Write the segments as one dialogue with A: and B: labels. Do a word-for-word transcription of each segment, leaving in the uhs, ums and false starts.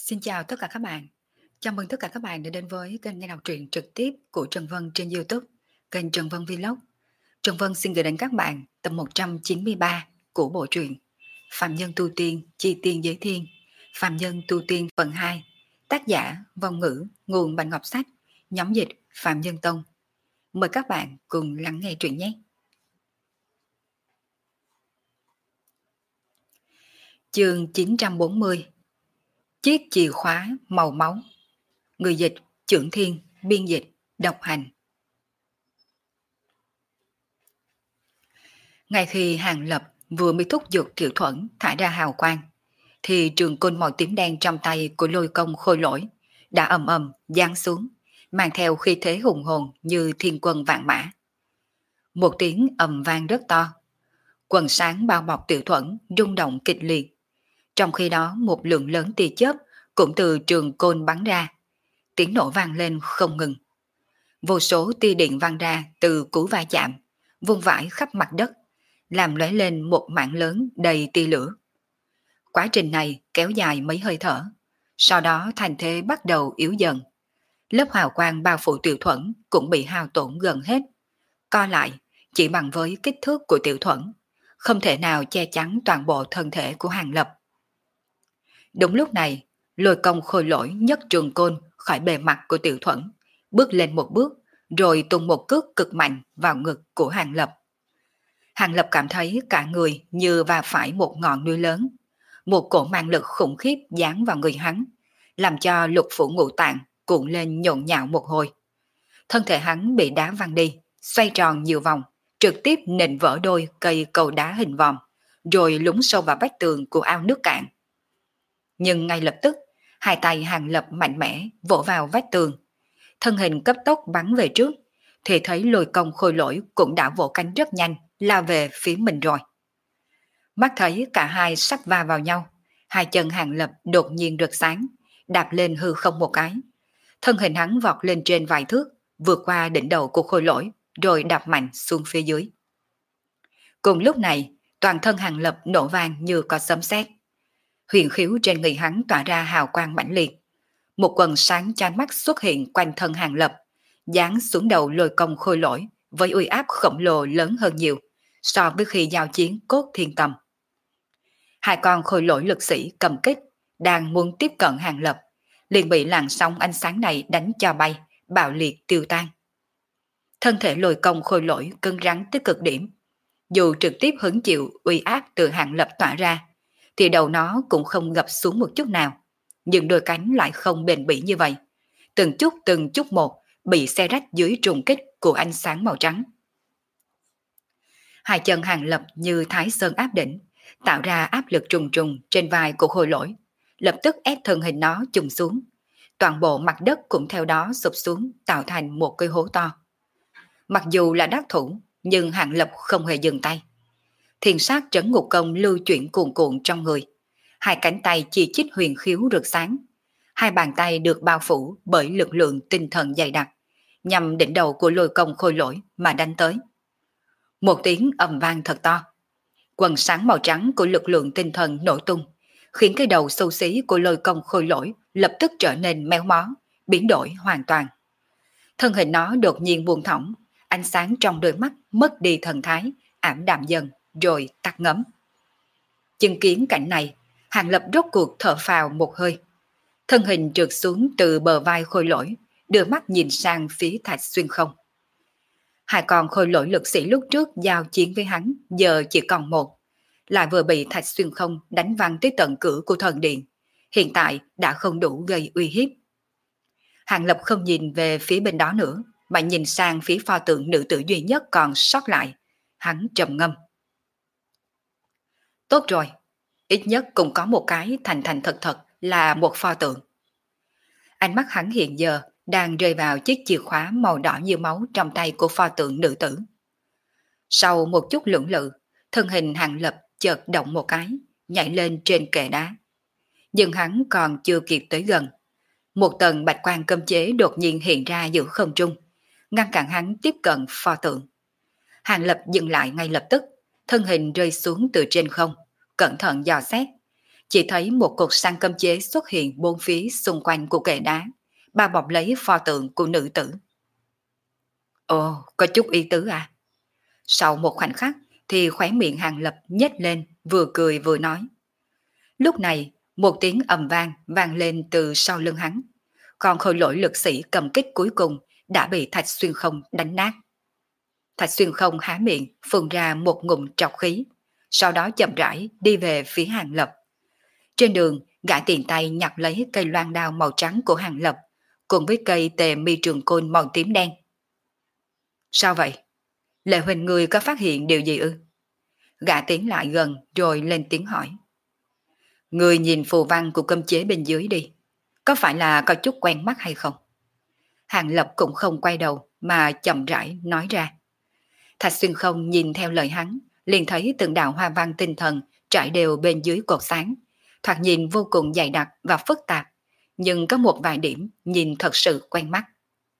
A: Xin chào tất cả các bạn. Chào mừng tất cả các bạn đã đến với kênh nghe đọc truyện trực tiếp của Trần Vân trên YouTube, kênh Trần Vân Vlog. Trần Vân xin gửi đến các bạn tập một trăm chín mươi ba của bộ truyện Phạm Nhân Tu Tiên Chi Tiên Giới Thiên, Phạm Nhân Tu Tiên phần hai, tác giả Vong Ngữ, nguồn Bạch Ngọc Sách, nhóm dịch Phạm Nhân Tông. Mời các bạn cùng lắng nghe truyện nhé. Chương chín trăm bốn mươi. Chiếc chìa khóa màu máu. Người dịch Chưởng Thiên, biên dịch độc hành. Ngay khi Hàng Lập vừa mới thúc giục Tiểu Thuẫn thả ra hào quang, thì trường côn màu tím đen trong tay của Lôi Công Khôi Lỗi đã ầm ầm giáng xuống, mang theo khí thế hùng hồn như thiên quân vạn mã. Một tiếng ầm vang rất to, quần sáng bao bọc Tiểu Thuẫn rung động kịch liệt. Trong khi đó một lượng lớn tia chớp cũng từ trường côn bắn ra, tiếng nổ vang lên không ngừng. Vô số tia điện văng ra từ cú va chạm, vung vãi khắp mặt đất, làm lóe lên một mảng lớn đầy tia lửa. Quá trình này kéo dài mấy hơi thở, sau đó thành thế bắt đầu yếu dần. Lớp hào quang bao phủ Tiểu Thuẫn cũng bị hao tổn gần hết, co lại chỉ bằng với kích thước của Tiểu Thuẫn, không thể nào che chắn toàn bộ thân thể của Hàng Lập. Đúng lúc này, Lôi Công Khôi Lỗi nhấc trường côn khỏi bề mặt của Tiểu Thuẫn, bước lên một bước, rồi tung một cước cực mạnh vào ngực của Hàng Lập. Hàng Lập cảm thấy cả người như va phải một ngọn núi lớn, một cổ mang lực khủng khiếp giáng vào người hắn, làm cho lục phủ ngũ tạng cuộn lên nhộn nhạo một hồi. Thân thể hắn bị đá văng đi, xoay tròn nhiều vòng, trực tiếp nện vỡ đôi cây cầu đá hình vòm, rồi lún sâu vào vách tường của ao nước cạn. Nhưng ngay lập tức, hai tay Hàng Lập mạnh mẽ vỗ vào vách tường, thân hình cấp tốc bắn về trước, thì thấy Lôi Công Khôi Lỗi cũng đã vỗ cánh rất nhanh, lao về phía mình rồi. Mắt thấy cả hai sắp va vào nhau, hai chân Hàng Lập đột nhiên rực sáng, đạp lên hư không một cái. Thân hình hắn vọt lên trên vài thước, vượt qua đỉnh đầu của Khôi Lỗi, rồi đạp mạnh xuống phía dưới. Cùng lúc này, toàn thân Hàng Lập nổ vang như có sấm sét. Huyền khiếu trên người hắn tỏa ra hào quang mãnh liệt. Một quần sáng chói mắt xuất hiện quanh thân Hàng Lập, giáng xuống đầu Lôi Công Khôi Lỗi với uy áp khổng lồ lớn hơn nhiều so với khi giao chiến cốt thiên tầm. Hai con khôi lỗi lực sĩ cầm kích đang muốn tiếp cận Hàng Lập, liền bị làn sóng ánh sáng này đánh cho bay, bạo liệt tiêu tan. Thân thể Lôi Công Khôi Lỗi cứng rắn tới cực điểm, dù trực tiếp hứng chịu uy áp từ Hàng Lập tỏa ra, thì đầu nó cũng không gập xuống một chút nào, nhưng đôi cánh lại không bền bỉ như vậy, từng chút từng chút một bị xé rách dưới trùng kích của ánh sáng màu trắng. Hai chân Hàng Lập như Thái Sơn áp đỉnh, tạo ra áp lực trùng trùng trên vai của Khôi Lỗi, lập tức ép thân hình nó chùng xuống. Toàn bộ mặt đất cũng theo đó sụp xuống, tạo thành một cái hố to. Mặc dù là đắc thủ, nhưng Hàng Lập không hề dừng tay. Thiền sát trấn ngục công lưu chuyển cuồn cuộn trong người, hai cánh tay chỉ chít huyền khiếu rực sáng, hai bàn tay được bao phủ bởi lực lượng tinh thần dày đặc, nhằm đỉnh đầu của Lôi Công Khôi Lỗi mà đánh tới. Một tiếng ầm vang thật to, quần sáng màu trắng của lực lượng tinh thần nổ tung, khiến cái đầu xấu xí của Lôi Công Khôi Lỗi lập tức trở nên méo mó, biến đổi hoàn toàn. Thân hình nó đột nhiên buông thõng, ánh sáng trong đôi mắt mất đi thần thái, ảm đạm dần, rồi tắt ngấm. Chứng kiến cảnh này, Hàng Lập rốt cuộc thở phào một hơi. Thân hình trượt xuống từ bờ vai Khôi Lỗi, đưa mắt nhìn sang phía Thạch Xuyên Không. Hai con khôi lỗi lực sĩ lúc trước giao chiến với hắn giờ chỉ còn một, lại vừa bị Thạch Xuyên Không đánh văng tới tận cửa của thần điện, hiện tại đã không đủ gây uy hiếp. Hàng Lập không nhìn về phía bên đó nữa, mà nhìn sang phía pho tượng nữ tử duy nhất còn sót lại. Hắn trầm ngâm. Tốt rồi, ít nhất cũng có một cái thành thành thật thật là một pho tượng. Ánh mắt hắn hiện giờ đang rơi vào chiếc chìa khóa màu đỏ như máu trong tay của pho tượng nữ tử. Sau một chút lưỡng lự, thân hình Hàng Lập chợt động một cái, nhảy lên trên kệ đá. Nhưng hắn còn chưa kịp tới gần, một tầng bạch quang cấm chế đột nhiên hiện ra giữa không trung, ngăn cản hắn tiếp cận pho tượng. Hàng Lập dừng lại ngay lập tức, thân hình rơi xuống từ trên không, cẩn thận dò xét, chỉ thấy một cột sáng cấm chế xuất hiện bốn phía xung quanh của kệ đá, bao bọc lấy pho tượng của nữ tử. Ồ, có chút ý tứ à? Sau một khoảnh khắc thì khóe miệng Hàng Lập nhếch lên, vừa cười vừa nói. Lúc này, một tiếng ầm vang vang lên từ sau lưng hắn, còn khôi lỗi lực sĩ cầm kích cuối cùng đã bị Thạch Xuyên Không đánh nát. Thạch Xuyên Không há miệng phun ra một ngụm trọc khí, sau đó chậm rãi đi về phía Hàng Lập. Trên đường, gã tiện tay nhặt lấy cây loan đao màu trắng của Hàng Lập, cùng với cây tề mi trường côn màu tím đen. Sao vậy? Lệ Huỳnh người có phát hiện điều gì ư? Gã tiến lại gần rồi lên tiếng hỏi. Người nhìn phù văn của cấm chế bên dưới đi, có phải là có chút quen mắt hay không? Hàng Lập cũng không quay đầu mà chậm rãi nói ra. Thạch Xuyên Không nhìn theo lời hắn, liền thấy từng đạo hoa văn tinh thần trải đều bên dưới cột sáng, thoạt nhìn vô cùng dày đặc và phức tạp, nhưng có một vài điểm nhìn thật sự quen mắt.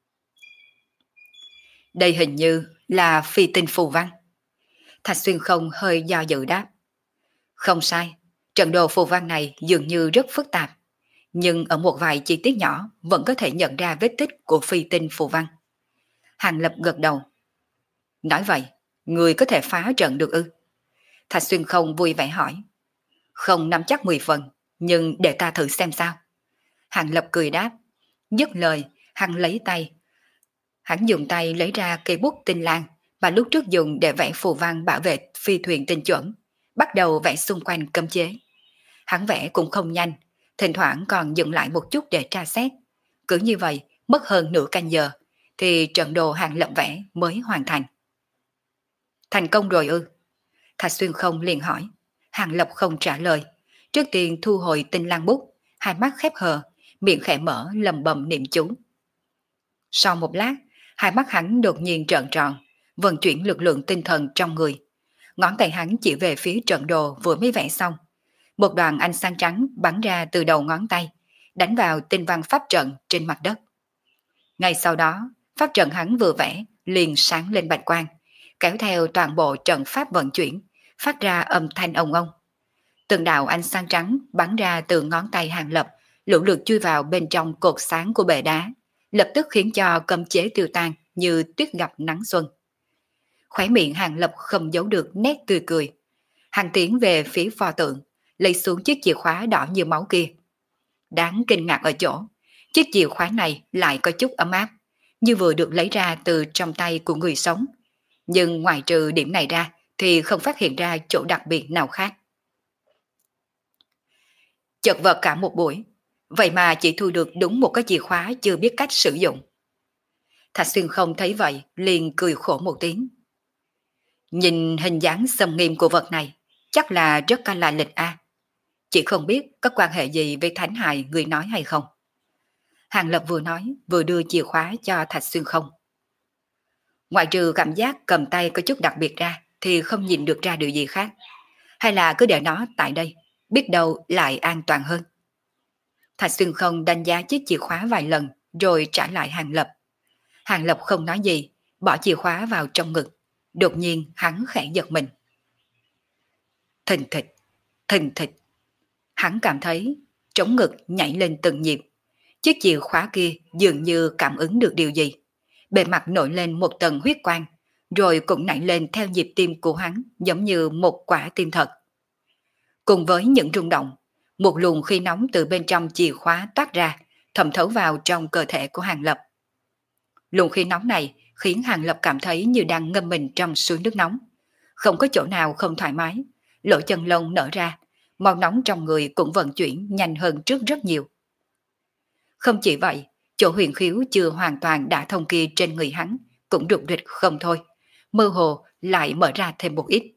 A: Đây hình như là phi tinh phù văn. Thạch Xuyên Không hơi do dự đáp. Không sai, trận đồ phù văn này dường như rất phức tạp, nhưng ở một vài chi tiết nhỏ vẫn có thể nhận ra vết tích của phi tinh phù văn. Hàng Lập gật đầu. Nói vậy, người có thể phá trận được ư? Thạch Xuyên Không vui vẻ hỏi. Không nắm chắc mười phần, nhưng để ta thử xem sao. Hàng Lập cười đáp. Dứt lời, hắn lấy tay. Hắn dùng tay lấy ra cây bút tinh lang mà lúc trước dùng để vẽ phù văn bảo vệ phi thuyền tinh chuẩn, bắt đầu vẽ xung quanh cấm chế. Hắn vẽ cũng không nhanh, thỉnh thoảng còn dừng lại một chút để tra xét. Cứ như vậy, mất hơn nửa canh giờ, thì trận đồ Hàng Lập vẽ mới hoàn thành. Thành công rồi ư? Thạch Xuyên Không liền hỏi. Hàng Lập không trả lời, trước tiên thu hồi tinh lang bút, hai mắt khép hờ, miệng khẽ mở lầm bầm niệm chú. Sau một lát, hai mắt hắn đột nhiên trợn tròn, vận chuyển lực lượng tinh thần trong người. Ngón tay hắn chỉ về phía trận đồ vừa mới vẽ xong. Một đoàn ánh sáng trắng bắn ra từ đầu ngón tay, đánh vào tinh văn pháp trận trên mặt đất. Ngay sau đó, pháp trận hắn vừa vẽ liền sáng lên bạch quang, kéo theo toàn bộ trận pháp vận chuyển, phát ra âm thanh ông ông. Từng đạo ánh sáng trắng bắn ra từ ngón tay Hàng Lập, lũ lượt chui vào bên trong cột sáng của bệ đá, lập tức khiến cho cấm chế tiêu tan như tuyết gặp nắng xuân. Khóe miệng Hàng Lập không giấu được nét tươi cười. Hắn tiến về phía pho tượng, lấy xuống chiếc chìa khóa đỏ như máu kia. Đáng kinh ngạc ở chỗ, chiếc chìa khóa này lại có chút ấm áp, như vừa được lấy ra từ trong tay của người sống. Nhưng ngoài trừ điểm này ra thì không phát hiện ra chỗ đặc biệt nào khác. Chật vật cả một buổi, vậy mà chỉ thu được đúng một cái chìa khóa chưa biết cách sử dụng. Thạch Xuyên Không thấy vậy, liền cười khổ một tiếng. Nhìn hình dáng xâm nghiêm của vật này, chắc là rất có lai lịch a. Chỉ không biết có quan hệ gì với thánh hài người nói hay không. Hàng Lập vừa nói, vừa đưa chìa khóa cho Thạch Xuyên Không. Ngoại trừ cảm giác cầm tay có chút đặc biệt ra, thì không nhìn được ra điều gì khác. Hay là cứ để nó tại đây, biết đâu lại an toàn hơn. Thạch Xuyên Không đánh giá chiếc chìa khóa vài lần, rồi trả lại Hàng Lập. Hàng Lập không nói gì, bỏ chìa khóa vào trong ngực. Đột nhiên hắn khẽ giật mình. Thình thịch, thình thịch. Hắn cảm thấy trống ngực nhảy lên từng nhịp. Chiếc chìa khóa kia dường như cảm ứng được điều gì. Bề mặt nổi lên một tầng huyết quang, rồi cũng nảy lên theo nhịp tim của hắn, giống như một quả tim thật. Cùng với những rung động, một luồng khí nóng từ bên trong chìa khóa toát ra, thẩm thấu vào trong cơ thể của Hàng Lập. Luồng khí nóng này khiến Hàng Lập cảm thấy như đang ngâm mình trong suối nước nóng. Không có chỗ nào không thoải mái, lỗ chân lông nở ra, máu nóng trong người cũng vận chuyển nhanh hơn trước rất nhiều. Không chỉ vậy, chỗ huyền khiếu chưa hoàn toàn đã thông kia trên người hắn cũng rục rịch không thôi, mơ hồ lại mở ra thêm một ít.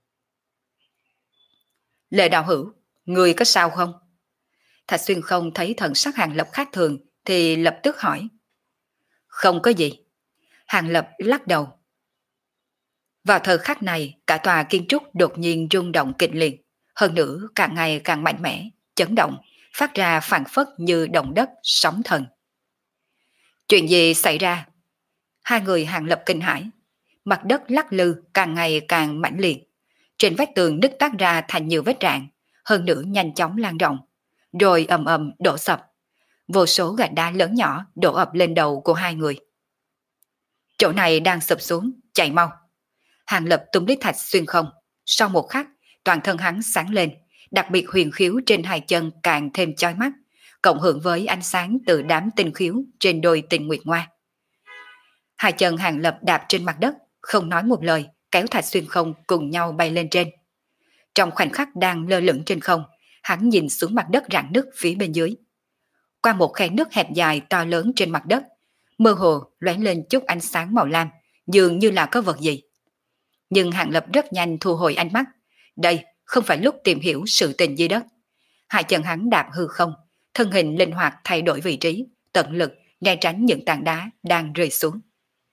A: Lệ đạo hữu, người có sao không? Thạch Xuyên Không thấy thần sắc Hàng Lập khác thường thì lập tức hỏi. Không có gì. Hàng Lập lắc đầu. Vào thời khắc này, cả tòa kiến trúc đột nhiên rung động kịch liệt, hơn nữa càng ngày càng mạnh mẽ, chấn động, phát ra phảng phất như động đất, sóng thần. Chuyện gì xảy ra? Hai người Hàng Lập kinh hãi. Mặt đất lắc lư càng ngày càng mãnh liệt. Trên vách tường nứt toát ra thành nhiều vết rạn, hơn nữa nhanh chóng lan rộng, rồi ầm ầm đổ sập. Vô số gạch đá lớn nhỏ đổ ập lên đầu của hai người. Chỗ này đang sụp xuống, chạy mau. Hàng Lập tung lý thạch xuyên không. Sau một khắc, toàn thân hắn sáng lên, đặc biệt huyền khiếu trên hai chân càng thêm chói mắt, cộng hưởng với ánh sáng từ đám tinh khiếu trên đôi tinh nguyệt ngoa. Hai chân Hàng Lập đạp trên mặt đất, không nói một lời, kéo thạch xuyên không cùng nhau bay lên trên. Trong khoảnh khắc đang lơ lửng trên không, hắn nhìn xuống mặt đất rạn nứt phía bên dưới. Qua một khe nứt hẹp dài to lớn trên mặt đất, mơ hồ lóe lên chút ánh sáng màu lam, dường như là có vật gì. Nhưng Hàng Lập rất nhanh thu hồi ánh mắt. Đây không phải lúc tìm hiểu sự tình dưới đất. Hai chân hắn đạp hư không, thân hình linh hoạt thay đổi vị trí, tận lực né tránh những tảng đá đang rơi xuống.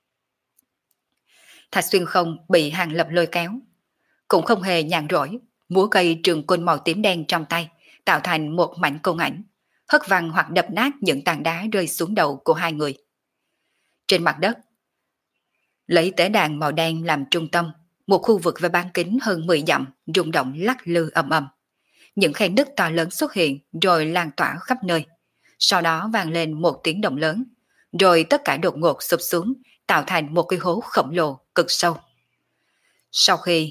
A: Thạch xuyên không bị Hàng Lập lôi kéo, cũng không hề nhàn rỗi, múa cây trường côn màu tím đen trong tay, tạo thành một mảnh côn ảnh, hất văng hoặc đập nát những tảng đá rơi xuống đầu của hai người. Trên mặt đất, lấy tế đàn màu đen làm trung tâm, một khu vực với bán kính hơn mười dặm rung động lắc lư ầm ầm. Những khe nứt to lớn xuất hiện rồi lan tỏa khắp nơi. Sau đó vang lên một tiếng động lớn, rồi tất cả đột ngột sụp xuống, tạo thành một cái hố khổng lồ cực sâu. Sau khi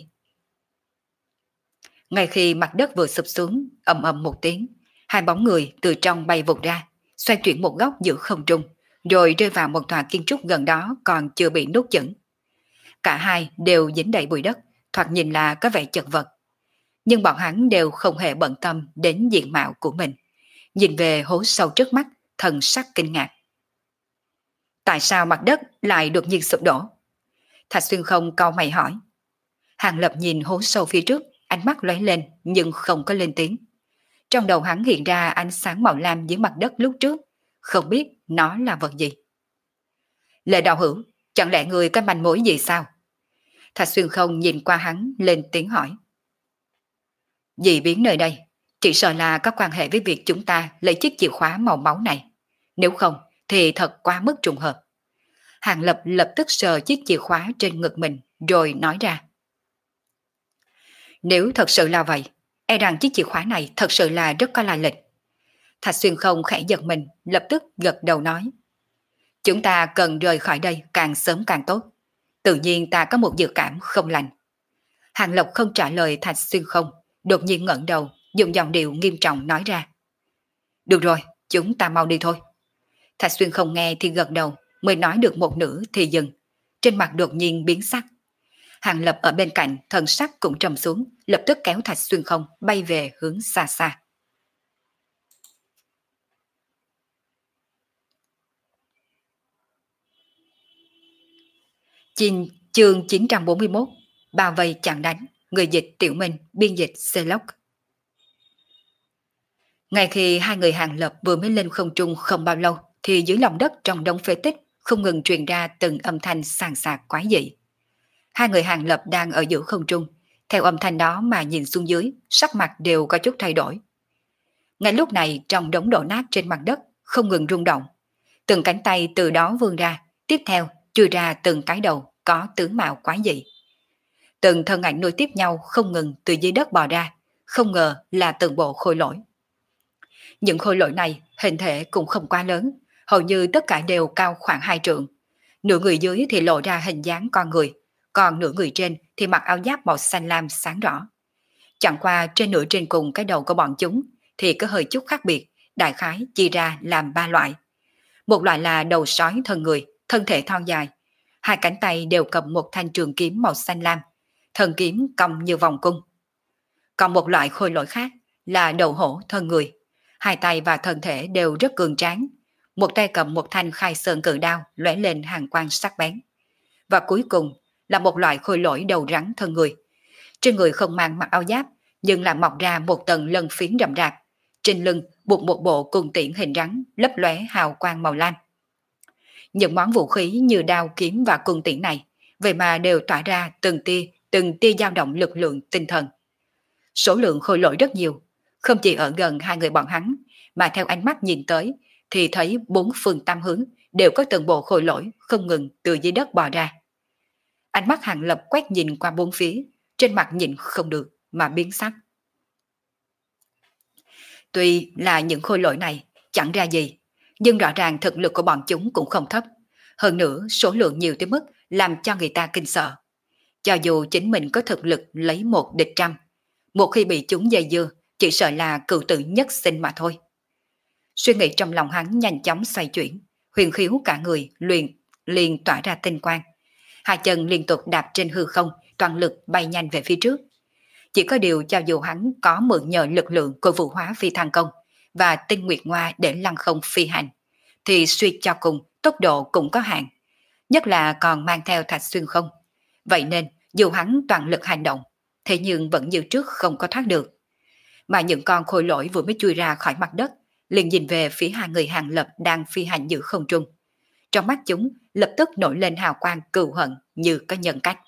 A: Ngay khi mặt đất vừa sụp xuống, ầm ầm một tiếng, hai bóng người từ trong bay vụt ra, xoay chuyển một góc giữa không trung, rồi rơi vào một tòa kiến trúc gần đó còn chưa bị nuốt chửng. Cả hai đều dính đầy bụi đất, thoạt nhìn là có vẻ chật vật. Nhưng bọn hắn đều không hề bận tâm đến diện mạo của mình. Nhìn về hố sâu trước mắt, thần sắc kinh ngạc. Tại sao mặt đất lại đột nhiên sụp đổ? Thạch xuyên không cau mày hỏi. Hàng Lập nhìn hố sâu phía trước, ánh mắt lóe lên nhưng không có lên tiếng. Trong đầu hắn hiện ra ánh sáng màu lam dưới mặt đất lúc trước, không biết nó là vật gì. Lệ đạo hữu, chẳng lẽ người có manh mối gì sao? Thạch xuyên không nhìn qua hắn lên tiếng hỏi. Dị biến nơi đây, chỉ sợ là có quan hệ với việc chúng ta lấy chiếc chìa khóa màu máu này. Nếu không thì thật quá mức trùng hợp. Hàng Lập lập tức sờ chiếc chìa khóa trên ngực mình rồi nói ra. Nếu thật sự là vậy, e rằng chiếc chìa khóa này thật sự là rất có lai lịch. Thạch xuyên không khẽ giật mình, lập tức gật đầu nói. Chúng ta cần rời khỏi đây càng sớm càng tốt. Tự nhiên ta có một dự cảm không lành. Hàng Lập không trả lời Thạch xuyên không, đột nhiên ngẩng đầu, dùng giọng điệu nghiêm trọng nói ra. Được rồi, chúng ta mau đi thôi. Thạch xuyên không nghe thì gật đầu, mới nói được một nửa thì dừng. Trên mặt đột nhiên biến sắc. Hàng Lập ở bên cạnh, thần sắc cũng trầm xuống, lập tức kéo Thạch xuyên không bay về hướng xa xa. Chinh chương chín trăm bốn mươi mốt, bao vây chặn đánh, người dịch Tiểu Minh, biên dịch Celoc. Ngay khi hai người Hàng Lập vừa mới lên không trung không bao lâu, thì dưới lòng đất trong đống phế tích không ngừng truyền ra từng âm thanh sàn sạc quái dị. Hai người Hàng Lập đang ở giữa không trung, theo âm thanh đó mà nhìn xuống dưới, sắc mặt đều có chút thay đổi. Ngay lúc này trong đống đổ nát trên mặt đất không ngừng rung động, từng cánh tay từ đó vươn ra, tiếp theo trừ ra từng cái đầu có tướng mạo quái dị. Từng thân ảnh nối tiếp nhau không ngừng từ dưới đất bò ra, không ngờ là từng bộ khôi lỗi. Những khôi lỗi này hình thể cũng không quá lớn, hầu như tất cả đều cao khoảng hai trượng. Nửa người dưới thì lộ ra hình dáng con người, còn nửa người trên thì mặc áo giáp màu xanh lam sáng rõ. Chẳng qua trên nửa trên cùng cái đầu của bọn chúng thì có hơi chút khác biệt, đại khái chia ra làm ba loại. Một loại là đầu sói thân người, thân thể thon dài, hai cánh tay đều cầm một thanh trường kiếm màu xanh lam, thân kiếm cong như vòng cung. Còn một loại khôi lỗi khác là đầu hổ thân người, hai tay và thân thể đều rất cường tráng, một tay cầm một thanh khai sơn cự đao lóe lên hàn quang sắc bén. Và cuối cùng là một loại khôi lỗi đầu rắn thân người, trên người không mang mặc áo giáp nhưng là mọc ra một tầng lân phiến rậm rạp, trên lưng buộc một bộ cung tiễn hình rắn lấp lóe hào quang màu lam. Những món vũ khí như đao kiếm và cung tiễn này vậy mà đều tỏa ra từng tia từng tia dao động lực lượng tinh thần. Số lượng khôi lỗi rất nhiều, không chỉ ở gần hai người bọn hắn, mà theo ánh mắt nhìn tới thì thấy bốn phương tám hướng đều có từng bộ khôi lỗi không ngừng từ dưới đất bò ra. Ánh mắt Hàng Lập quét nhìn qua bốn phía, trên mặt nhìn không được mà biến sắc. Tuy là những khôi lỗi này chẳng ra gì, nhưng rõ ràng thực lực của bọn chúng cũng không thấp. Hơn nữa số lượng nhiều tới mức làm cho người ta kinh sợ. Cho dù chính mình có thực lực lấy một địch trăm, một khi bị chúng dây dưa, chỉ sợ là cựu tử nhất sinh mà thôi. Suy nghĩ trong lòng hắn nhanh chóng xoay chuyển, huyền khiếu cả người luyện liền tỏa ra tinh quang. Hai chân liên tục đạp trên hư không, toàn lực bay nhanh về phía trước. Chỉ có điều cho dù hắn có mượn nhờ lực lượng của vũ hóa phi thăng công và tinh nguyệt ngoa để lăng không phi hành, thì suy cho cùng tốc độ cũng có hạn, nhất là còn mang theo thạch xuyên không. Vậy nên dù hắn toàn lực hành động, thế nhưng vẫn như trước không có thoát được. Mà những con khôi lỗi vừa mới chui ra khỏi mặt đất, liền nhìn về phía hai người Hàng Lập đang phi hành giữa không trung. Trong mắt chúng lập tức nổi lên hào quang cừu hận như có nhân cách.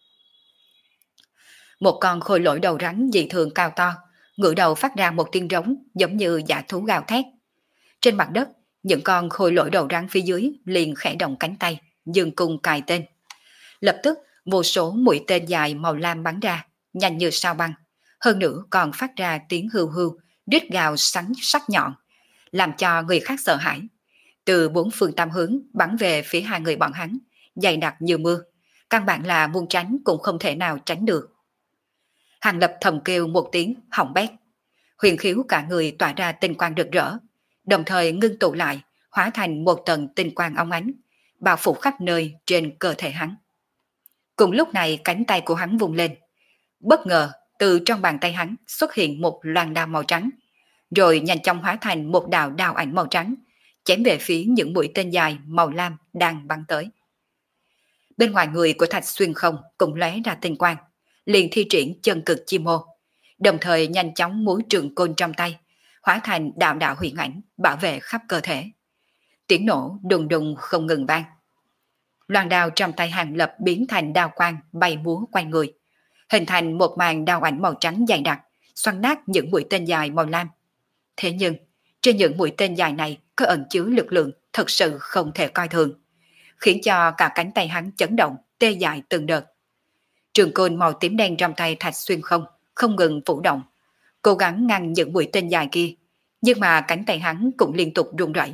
A: Một con khôi lỗi đầu rắn dị thường cao to, ngửa đầu phát ra một tiếng rống giống như dã thú gào thét. Trên mặt đất, những con khôi lỗi đầu rắn phía dưới liền khẽ động cánh tay, dương cung cài tên. Lập tức, vô số mũi tên dài màu lam bắn ra, nhanh như sao băng. Hơn nữa còn phát ra tiếng hưu hưu, rít gào sắn sắc nhọn, làm cho người khác sợ hãi. Từ bốn phương tám hướng bắn về phía hai người bọn hắn, dày đặc như mưa. Căn bản là muốn tránh cũng không thể nào tránh được. Hàng Lập thầm kêu một tiếng hỏng bét. Huyền khiếu cả người tỏa ra tinh quang rực rỡ, đồng thời ngưng tụ lại, hóa thành một tầng tinh quang óng ánh, bao phủ khắp nơi trên cơ thể hắn. Cùng lúc này cánh tay của hắn vùng lên. Bất ngờ, từ trong bàn tay hắn xuất hiện một loan đao màu trắng, rồi nhanh chóng hóa thành một đạo đao ảnh màu trắng, chém về phía những mũi tên dài màu lam đang bắn tới. Bên ngoài người của Thạch Xuyên không cũng lóe ra tinh quang, liền thi triển chân cực chi mô, đồng thời nhanh chóng múa trường côn trong tay, hóa thành đạo đạo huyền ảnh bảo vệ khắp cơ thể. Tiếng nổ đùng đùng không ngừng vang. Loan đao trong tay Hàng Lập biến thành đao quang bay múa quanh người, hình thành một màn đao ảnh màu trắng dày đặc, xoắn nát những mũi tên dài màu lam. Thế nhưng, trên những mũi tên dài này có ẩn chứa lực lượng thật sự không thể coi thường, khiến cho cả cánh tay hắn chấn động, tê dại từng đợt. Trường côn màu tím đen trong tay Thạch Xuyên không không ngừng vũ động, cố gắng ngăn những mũi tên dài kia, nhưng mà cánh tay hắn cũng liên tục run rẩy.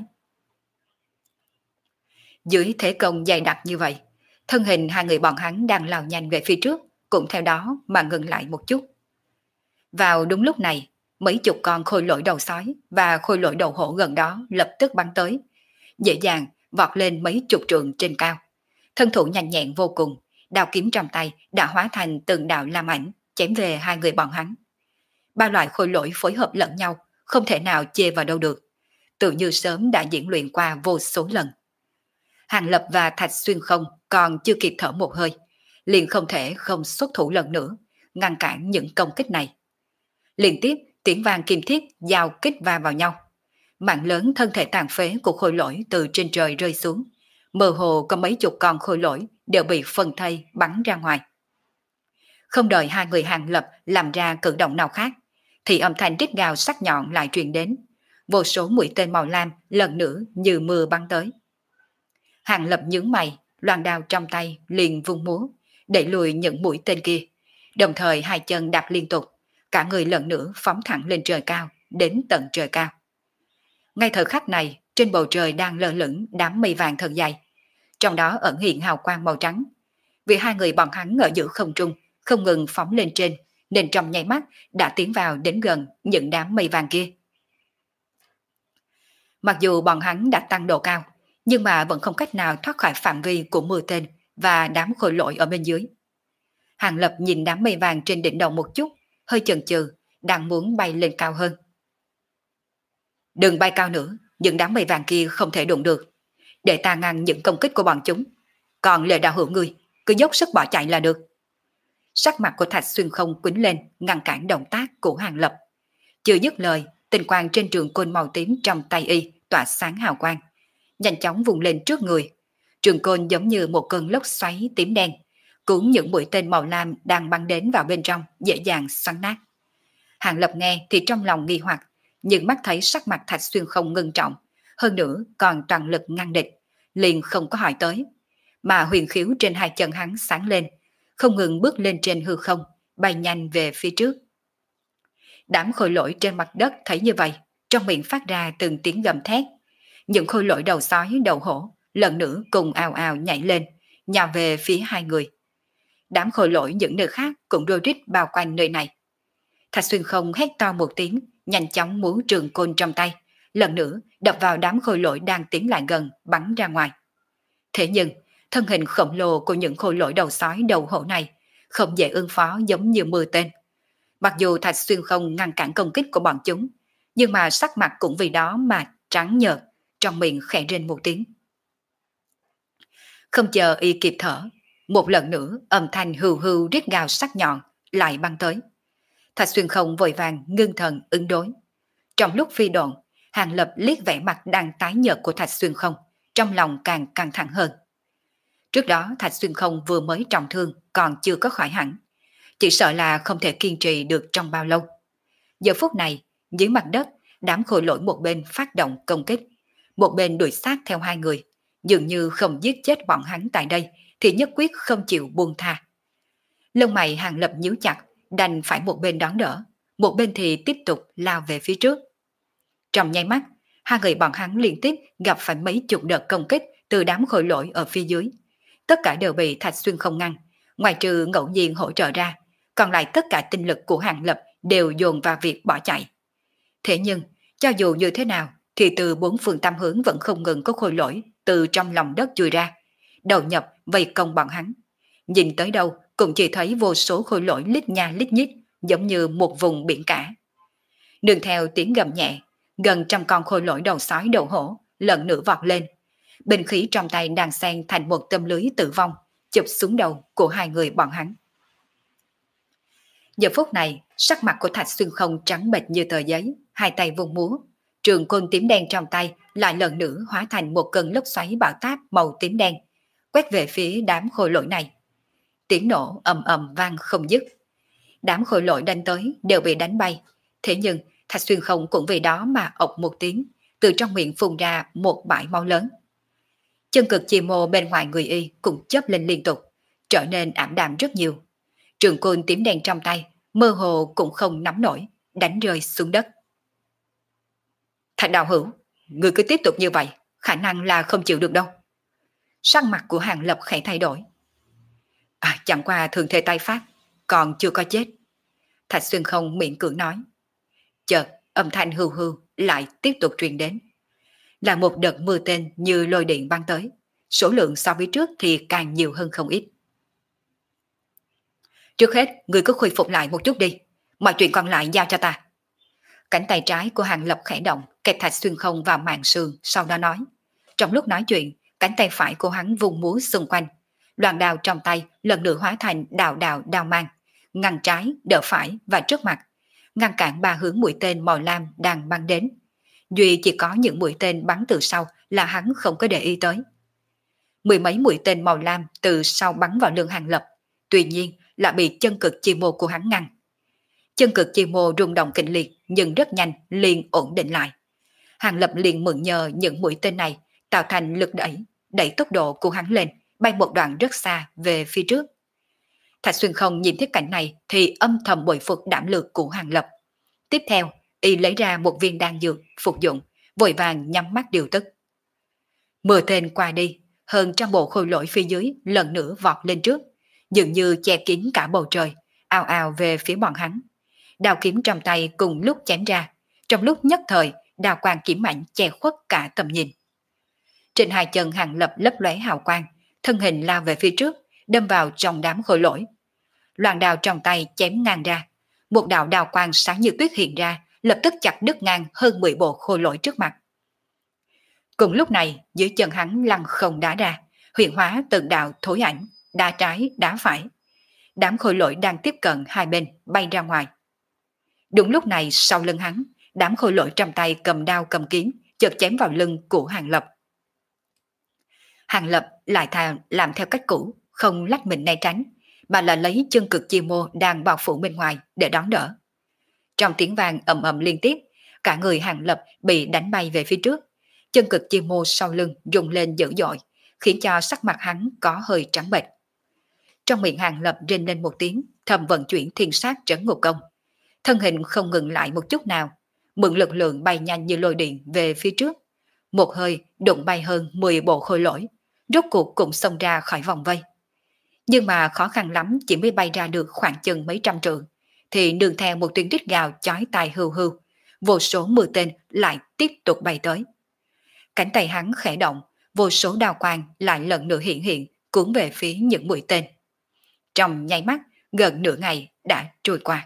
A: Dưới thế công dày đặc như vậy, thân hình hai người bọn hắn đang lao nhanh về phía trước, cũng theo đó mà ngừng lại một chút. Vào đúng lúc này, mấy chục con khôi lỗi đầu sói và khôi lỗi đầu hổ gần đó lập tức bắn tới, dễ dàng vọt lên mấy chục trượng trên cao. Thân thủ nhanh nhẹn vô cùng, đao kiếm trong tay đã hóa thành từng đạo lam ảnh chém về hai người bọn hắn. Ba loại khôi lỗi phối hợp lẫn nhau, không thể nào chê vào đâu được, tự như sớm đã diễn luyện qua vô số lần. Hàng Lập và Thạch Xuyên không còn chưa kịp thở một hơi, liền không thể không xuất thủ lần nữa, ngăn cản những công kích này. Liên tiếp tiếng vang kim thiết giao kích va vào nhau. Mạng lớn thân thể tàn phế của khôi lỗi từ trên trời rơi xuống, mơ hồ có mấy chục con khôi lỗi đều bị phân thây bắn ra ngoài. Không đợi hai người Hàng Lập làm ra cử động nào khác, thì âm thanh rít gào sắc nhọn lại truyền đến. Vô số mũi tên màu lam lần nữa như mưa bắn tới. Hàng Lập nhướng mày, loan đao trong tay liền vung múa, đẩy lùi những mũi tên kia, đồng thời hai chân đạp liên tục, cả người lần nữa phóng thẳng lên trời cao, đến tận trời cao. Ngay thời khắc này, trên bầu trời đang lơ lửng đám mây vàng thật dày, trong đó ẩn hiện hào quang màu trắng. Vì hai người bọn hắn ở giữa không trung, không ngừng phóng lên trên, nên trong nháy mắt đã tiến vào đến gần những đám mây vàng kia. Mặc dù bọn hắn đã tăng độ cao, nhưng mà vẫn không cách nào thoát khỏi phạm vi của mưa tên và đám khôi lỗi ở bên dưới. Hàng Lập nhìn đám mây vàng trên đỉnh đầu một chút, hơi chần chừ, đang muốn bay lên cao hơn. Đừng bay cao nữa, những đám mây vàng kia không thể đụng được, để ta ngăn những công kích của bọn chúng. Còn lời đạo hữu ngươi, cứ dốc sức bỏ chạy là được. Sắc mặt của Thạch Xuyên không quýnh lên, ngăn cản động tác của Hàng Lập. Chưa dứt lời, tinh quang trên trường côn màu tím trong tay y tỏa sáng hào quang, nhanh chóng vùng lên trước người. Trường côn giống như một cơn lốc xoáy tím đen, cuốn những mũi tên màu lam đang bắn đến vào bên trong, dễ dàng xoắn nát. Hàng Lập nghe thì trong lòng nghi hoặc, nhưng mắt thấy sắc mặt Thạch Xuyên không ngưng trọng, hơn nữa còn toàn lực ngăn địch, liền không có hỏi tới, mà huyền khiếu trên hai chân hắn sáng lên, không ngừng bước lên trên hư không, bay nhanh về phía trước. Đám khôi lỗi trên mặt đất thấy như vậy, trong miệng phát ra từng tiếng gầm thét. Những khôi lỗi đầu sói đầu hổ lần nữa cùng ào ào nhảy lên, nhào về phía hai người. Đám khôi lỗi những nơi khác cũng rối rít bao quanh nơi này. Thạch Xuyên Không hét to một tiếng, nhanh chóng múa trường côn trong tay, lần nữa đập vào đám khôi lỗi đang tiến lại gần, bắn ra ngoài. Thế nhưng, thân hình khổng lồ của những khôi lỗi đầu sói đầu hổ này không dễ ứng phó giống như mưa tên. Mặc dù Thạch Xuyên Không ngăn cản công kích của bọn chúng, nhưng mà sắc mặt cũng vì đó mà trắng nhợt, trong miệng khẽ rên một tiếng. Không chờ y kịp thở, một lần nữa âm thanh hưu hưu rít gào sắc nhọn lại băng tới. Thạch Xuyên Không vội vàng ngưng thần ứng đối. Trong lúc phi độn, Hàng Lập liếc vẻ mặt đang tái nhợt của Thạch Xuyên Không, trong lòng càng căng thẳng hơn. Trước đó Thạch Xuyên Không vừa mới trọng thương, còn chưa có khỏi hẳn, chỉ sợ là không thể kiên trì được trong bao lâu. Giờ phút này, dưới mặt đất, đám khôi lỗi một bên phát động công kích, một bên đuổi sát theo hai người, dường như không giết chết bọn hắn tại đây thì nhất quyết không chịu buông tha. Lông mày Hàng Lập nhíu chặt, đành phải một bên đón đỡ, một bên thì tiếp tục lao về phía trước. Trong nháy mắt, hai người bọn hắn liên tiếp gặp phải mấy chục đợt công kích từ đám khôi lỗi ở phía dưới. Tất cả đều bị Thạch Xuyên Không ngăn, ngoài trừ ngẫu nhiên hỗ trợ ra, còn lại tất cả tinh lực của Hàng Lập đều dồn vào việc bỏ chạy. Thế nhưng, cho dù như thế nào, thì từ bốn phương tám hướng vẫn không ngừng có khôi lỗi từ trong lòng đất chui ra, đầu nhập vây công bọn hắn. Nhìn tới đâu cũng chỉ thấy vô số khôi lỗi lít nha lít nhít, giống như một vùng biển cả. Nương theo tiếng gầm nhẹ, gần trăm con khôi lỗi đầu sói đầu hổ lần nữa vọt lên. Binh khí trong tay đang xen thành một tấm lưới tử vong, chụp xuống đầu của hai người bọn hắn. Giờ phút này, sắc mặt của Thạch Xuyên Không trắng bệch như tờ giấy, hai tay vung múa, trường côn tím đen trong tay lại lần nữa hóa thành một cơn lốc xoáy bão táp màu tím đen, quét về phía đám khôi lỗi này. Tiếng nổ ầm ầm vang không dứt. Đám khôi lỗi đánh tới đều bị đánh bay, thế nhưng Thạch Xuyên Không cũng vì đó mà ộc một tiếng, từ trong miệng phun ra một bãi máu lớn. Chân cực chì mô bên ngoài người y cũng chớp lên liên tục, trở nên ảm đạm rất nhiều. Trường côn tím đen trong tay mơ hồ cũng không nắm nổi, đánh rơi xuống đất. Thạch đạo hữu, người cứ tiếp tục như vậy, khả năng là không chịu được đâu. Sắc mặt của Hàng Lập khẽ thay đổi. À, chẳng qua thường thể tay phát, còn chưa có chết. Thạch Xuyên Không miệng cưỡng nói. Chợt âm thanh hưu hưu lại tiếp tục truyền đến. Là một đợt mưa tên như lôi điện băng tới, số lượng so với trước thì càng nhiều hơn không ít. Trước hết, người cứ khôi phục lại một chút đi, mọi chuyện còn lại giao cho ta. Cánh tay trái của Hàng Lập khẽ động, kẹp Thạch Xuyên Không vào màn sườn, sau đó nói. Trong lúc nói chuyện, cánh tay phải của hắn vùng múa xung quanh, loan đao trong tay lần nữa hóa thành đào đào đao mang, ngăn trái, đỡ phải và trước mặt, ngăn cản ba hướng mũi tên màu lam đang bắn đến. Duy chỉ có những mũi tên bắn từ sau là hắn không có để ý tới. Mười mấy mũi tên màu lam từ sau bắn vào lưng Hàng Lập, tuy nhiên là bị chân cực chi mô của hắn ngăn. Chân cực chi mô rung động kịch liệt nhưng rất nhanh liền ổn định lại. Hàng Lập liền mượn nhờ những mũi tên này tạo thành lực đẩy, đẩy tốc độ của hắn lên, bay một đoạn rất xa về phía trước. Thạch Xuyên Không nhìn thấy cảnh này thì âm thầm bội phục đảm lược của Hàng Lập. Tiếp theo, y lấy ra một viên đan dược phục dụng, vội vàng nhắm mắt điều tức. Mưa tên qua đi, hơn trăm bộ khôi lỗi phía dưới lần nữa vọt lên trước, dường như che kín cả bầu trời, ào ào về phía bọn hắn. Đao kiếm trong tay cùng lúc chém ra, trong lúc nhất thời, đao quang kiếm mạnh che khuất cả tầm nhìn. Trên hai chân Hàng Lập lấp lóe hào quang, thân hình lao về phía trước, đâm vào trong đám khôi lỗi. Loan đao trong tay chém ngang ra, một đạo đao quang sáng như tuyết hiện ra, lập tức chặt đứt ngang hơn mười bộ khôi lỗi trước mặt. Cùng lúc này, dưới chân hắn lăn không đá ra, huyền hóa từng đạo thối ảnh, đá trái, đá phải. Đám khôi lỗi đang tiếp cận hai bên, bay ra ngoài. Đúng lúc này, sau lưng hắn, đám khôi lỗi trong tay cầm đao cầm kiếm, chợt chém vào lưng của Hàng Lập. Hàng Lập lại thà làm theo cách cũ, không lách mình né tránh, mà là lấy chân cực chi mô đang bao phủ bên ngoài để đón đỡ. Trong tiếng vang ầm ầm liên tiếp, cả người Hàng Lập bị đánh bay về phía trước, chân cực chi mô sau lưng rung lên dữ dội, khiến cho sắc mặt hắn có hơi trắng bệch. Trong miệng Hàng Lập rên lên một tiếng, thầm vận chuyển thiên sát trấn ngục công, thân hình không ngừng lại một chút nào, mượn lực lượng bay nhanh như lôi điện về phía trước. Một hơi đụng bay hơn mười bộ khôi lỗi, rốt cuộc cũng xông ra khỏi vòng vây. Nhưng mà khó khăn lắm chỉ mới bay ra được khoảng chừng mấy trăm trượng, thì nương theo một tiếng rít gào chói tai hưu hưu, vô số mũi tên lại tiếp tục bay tới. Cánh tay hắn khẽ động, vô số đao quang lại lần nữa hiện hiện, cuốn về phía những mũi tên. Trong nháy mắt, gần nửa ngày đã trôi qua.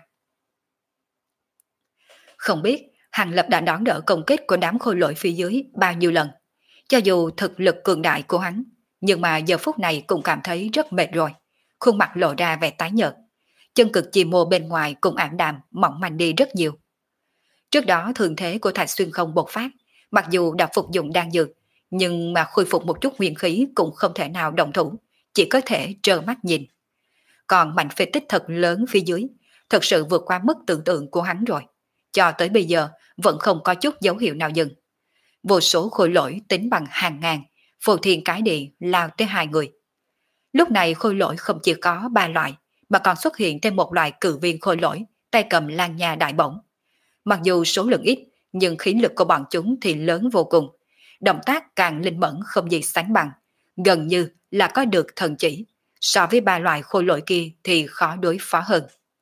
A: Không biết Hàng Lập đã đón đỡ công kích của đám khôi lỗi phía dưới bao nhiêu lần. Cho dù thực lực cường đại của hắn, nhưng mà giờ phút này cũng cảm thấy rất mệt rồi. Khuôn mặt lộ ra vẻ tái nhợt. Chân cực chi mô bên ngoài cũng ảm đạm, mỏng manh đi rất nhiều. Trước đó thường thế của Thạch Xuyên không bộc phát, mặc dù đã phục dụng đan dược, nhưng mà khôi phục một chút nguyên khí cũng không thể nào động thủ, chỉ có thể trơ mắt nhìn. Còn mạnh phế tích thật lớn phía dưới, thật sự vượt qua mức tưởng tượng của hắn rồi. Cho tới bây giờ vẫn không có chút dấu hiệu nào dừng. Vô số khôi lỗi tính bằng hàng ngàn, phù thiên cái địa lao tới hai người. Lúc này khôi lỗi không chỉ có ba loại, mà còn xuất hiện thêm một loại cự viên khôi lỗi, tay cầm lan nha đại bổng. Mặc dù số lượng ít, nhưng khí lực của bọn chúng thì lớn vô cùng. Động tác càng linh mẫn không gì sánh bằng, gần như là có được thần chỉ. So với ba loại khôi lỗi kia thì khó đối phó hơn.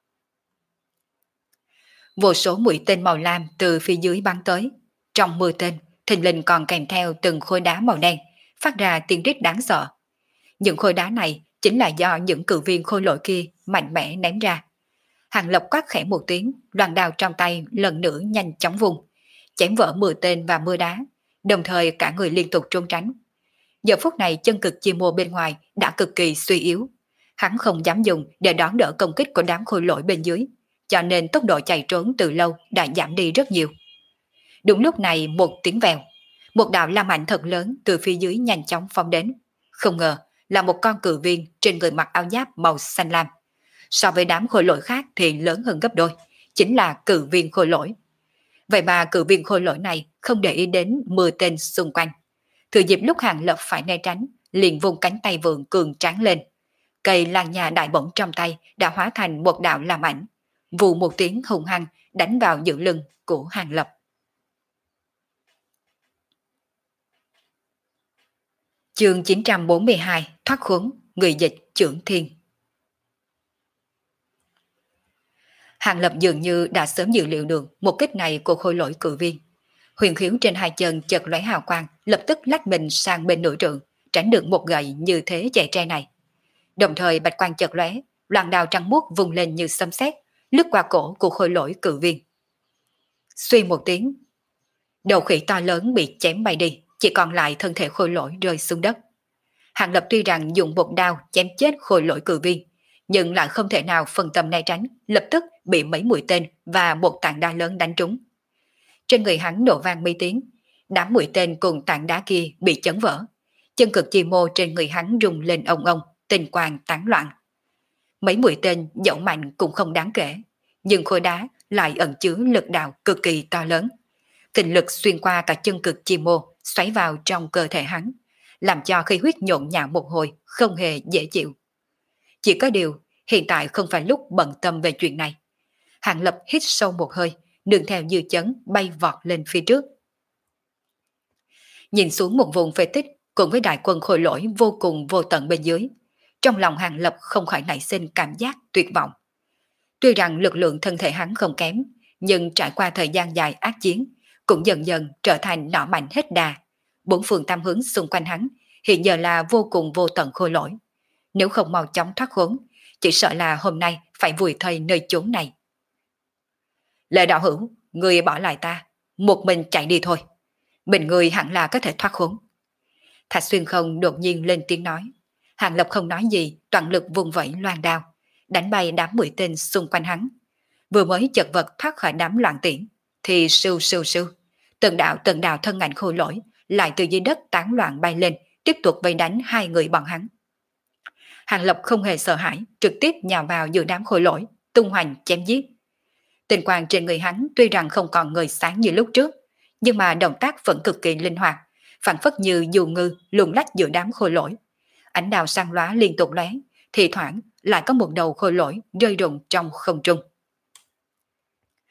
A: Vô số mũi tên màu lam từ phía dưới bắn tới. Trong mưa tên, thình lình còn kèm theo từng khối đá màu đen, phát ra tiếng rít đáng sợ. Những khối đá này chính là do những cự viên khôi lỗi kia mạnh mẽ ném ra. Hàng Lập quát khẽ một tiếng, loan đao trong tay lần nữa nhanh chóng vùng, chém vỡ mưa tên và mưa đá, đồng thời cả người liên tục trốn tránh. Giờ phút này chân cực chi mô bên ngoài đã cực kỳ suy yếu. Hắn không dám dùng để đón đỡ công kích của đám khôi lỗi bên dưới, cho nên tốc độ chạy trốn từ lâu đã giảm đi rất nhiều. Đúng lúc này một tiếng vèo, một đạo lam ảnh thật lớn từ phía dưới nhanh chóng phóng đến. Không ngờ là một con cự viên trên người mặc áo giáp màu xanh lam. So với đám khôi lỗi khác thì lớn hơn gấp đôi, chính là cự viên khôi lỗi. Vậy mà cự viên khôi lỗi này không để ý đến mưa tên xung quanh. Thừa dịp lúc Hàng Lập phải né tránh, liền vung cánh tay vượng cường tráng lên. Cây lan nhà đại bổng trong tay đã hóa thành một đạo lam ảnh, vù một tiếng hùng hăng đánh vào giữa lưng của Hàng Lập. Chương chín trăm bốn mươi hai, thoát khốn, người dịch Chưởng Thiên. Hàng Lập dường như đã sớm dự liệu được một kích này của khôi lỗi cự viên. Huyền khiếu trên hai chân chợt lóe hào quang, lập tức lách mình sang bên nửa trượng, tránh được một gậy như thế chạy tre này. Đồng thời bạch quang chợt lóe, loan đao trắng muốt vùng lên như sấm sét, lướt qua cổ của khôi lỗi cự viên. Suy một tiếng, đầu khỉ to lớn bị chém bay đi, chỉ còn lại thân thể khôi lỗi rơi xuống đất. Hàng Lập tuy rằng dùng một đao chém chết khôi lỗi cự viên, nhưng lại không thể nào phân tâm né tránh, lập tức bị mấy mũi tên và một tảng đá lớn đánh trúng. Trên người hắn nổ vang mấy tiếng, đám mũi tên cùng tảng đá kia bị chấn vỡ. Chân cực chi mô trên người hắn rung lên ong ong, tinh quang tán loạn. Mấy mũi tên dẫu mạnh cũng không đáng kể, nhưng khối đá lại ẩn chứa lực đạo cực kỳ to lớn. Kình lực xuyên qua cả chân cực chi mô, xoáy vào trong cơ thể hắn, làm cho khí huyết nhộn nhạo một hồi, không hề dễ chịu. Chỉ có điều, hiện tại không phải lúc bận tâm về chuyện này. Hàng Lập hít sâu một hơi, nương theo dư chấn bay vọt lên phía trước. Nhìn xuống một vùng phế tích cùng với đại quân khôi lỗi vô cùng vô tận bên dưới, trong lòng Hàng Lập không khỏi nảy sinh cảm giác tuyệt vọng. Tuy rằng lực lượng thân thể hắn không kém, nhưng trải qua thời gian dài ác chiến, cũng dần dần trở thành nỏ mạnh hết đà. Bốn phương tam hướng xung quanh hắn hiện giờ là vô cùng vô tận khôi lỗi. Nếu không mau chóng thoát khốn, chỉ sợ là hôm nay phải vùi thây nơi chốn này. Lệ đạo hữu, người bỏ lại ta, một mình chạy đi thôi. Mình người hẳn là có thể thoát khốn. Thạch Xuyên Không đột nhiên lên tiếng nói. Hàng Lập không nói gì, toàn lực vùng vẫy loan đao, đánh bay đám mũi tên xung quanh hắn. Vừa mới chật vật thoát khỏi đám loạn tiễn, thì sưu sưu sưu, từng đạo từng đạo thân ảnh khôi lỗi lại từ dưới đất tán loạn bay lên, tiếp tục vây đánh hai người bọn hắn. Hàng Lập không hề sợ hãi, trực tiếp nhào vào giữa đám khôi lỗi, tung hoành chém giết. Tình quang trên người hắn tuy rằng không còn người sáng như lúc trước, nhưng mà động tác vẫn cực kỳ linh hoạt, phản phất như dù ngư luồn lách giữa đám khôi lỗi. Ánh đào sang lóa liên tục lóe, thì thoảng lại có một đầu khôi lỗi rơi rụng trong không trung.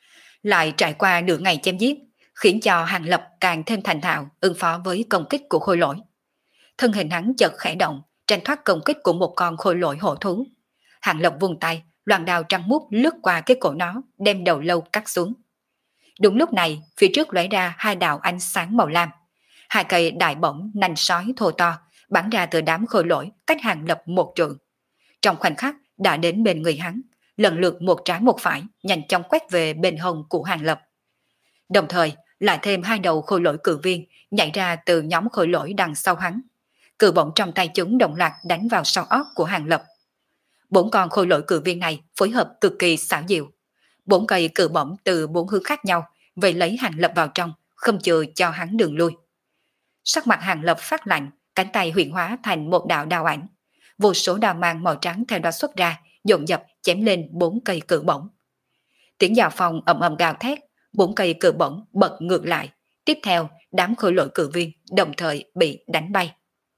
A: Lại trải qua nửa ngày chém giết, khiến cho Hàng Lập càng thêm thành thạo ứng phó với công kích của khôi lỗi. Thân hình hắn chợt khẽ động, tránh thoát công kích của một con khôi lỗi hổ thú. Hàng Lập vung tay, loan đao trăng mút lướt qua cái cổ nó, đem đầu lâu cắt xuống. Đúng lúc này, phía trước lóe ra hai đạo ánh sáng màu lam. Hai cây đại bổng nành sói thô to bắn ra từ đám khôi lỗi cách Hàng Lập một trượng. Trong khoảnh khắc đã đến bên người hắn, lần lượt một trái một phải nhanh chóng quét về bên hông của Hàng Lập. Đồng thời lại thêm hai đầu khôi lỗi cự viên nhảy ra từ nhóm khôi lỗi đằng sau hắn. Cự bổng trong tay chúng đồng loạt đánh vào sau óc của Hàng Lập. Bốn con khôi lỗi cự viên này phối hợp cực kỳ xảo diệu. Bốn cây cự bổng từ bốn hướng khác nhau vây lấy Hàng Lập vào trong, không chừa cho hắn đường lui. Sắc mặt Hàng Lập phát lạnh, cánh tay huyễn hóa thành một đạo đao ảnh. Vô số đao mang màu trắng theo đó xuất ra, dồn dập chém lên bốn cây cự bổng. Tiếng giao phong ầm ầm gào thét, bốn cây cự bổng bật ngược lại. Tiếp theo, đám khôi lỗi cự viên đồng thời bị đánh bay.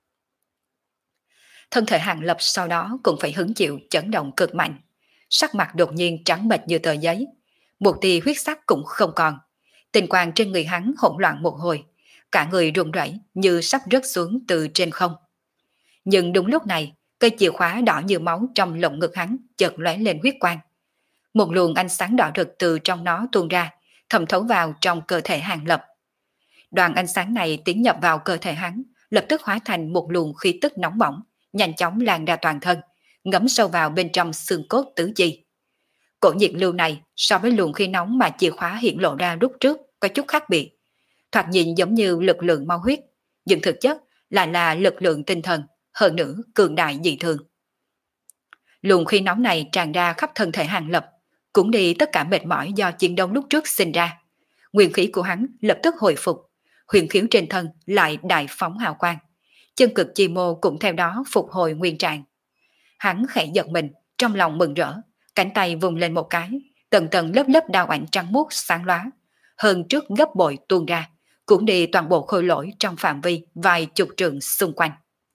A: Thân thể Hàng Lập sau đó cũng phải hứng chịu chấn động cực mạnh. Sắc mặt đột nhiên trắng bệch như tờ giấy. Một tia huyết sắc cũng không còn. Tình quang trên người hắn hỗn loạn một hồi. Cả người run rẩy như sắp rớt xuống từ trên không. Nhưng đúng lúc này, cây chìa khóa đỏ như máu trong lồng ngực hắn chợt lóe lên huyết quang. Một luồng ánh sáng đỏ rực từ trong nó tuôn ra, thẩm thấu vào trong cơ thể Hàng Lập. Đoàn ánh sáng này tiến nhập vào cơ thể hắn, lập tức hóa thành một luồng khí tức nóng bỏng, nhanh chóng lan ra toàn thân, ngấm sâu vào bên trong xương cốt tứ chi. Cổ nhiệt lưu này so với luồng khí nóng mà chìa khóa hiện lộ ra lúc trước có chút khác biệt. Thoạt nhìn giống như lực lượng máu huyết, nhưng thực chất lại là lực lượng tinh thần, hơn nữa cường đại dị thường. Luồng khí nóng này tràn ra khắp thân thể Hàng Lập, cũng đi tất cả mệt mỏi do chiến đấu lúc trước sinh ra. Nguyên khí của hắn lập tức hồi phục, huyền khiếu trên thân lại đại phóng hào quang. Chân cực chi mô cũng theo đó phục hồi nguyên trạng. Hắn khẽ giật mình, trong lòng mừng rỡ, cánh tay vùng lên một cái, tầng tầng lớp lớp đao ảnh trắng muốt sáng lóa, hơn trước gấp bội tuôn ra, cũng đi toàn bộ khôi lỗi trong phạm vi vài chục trượng xung quanh.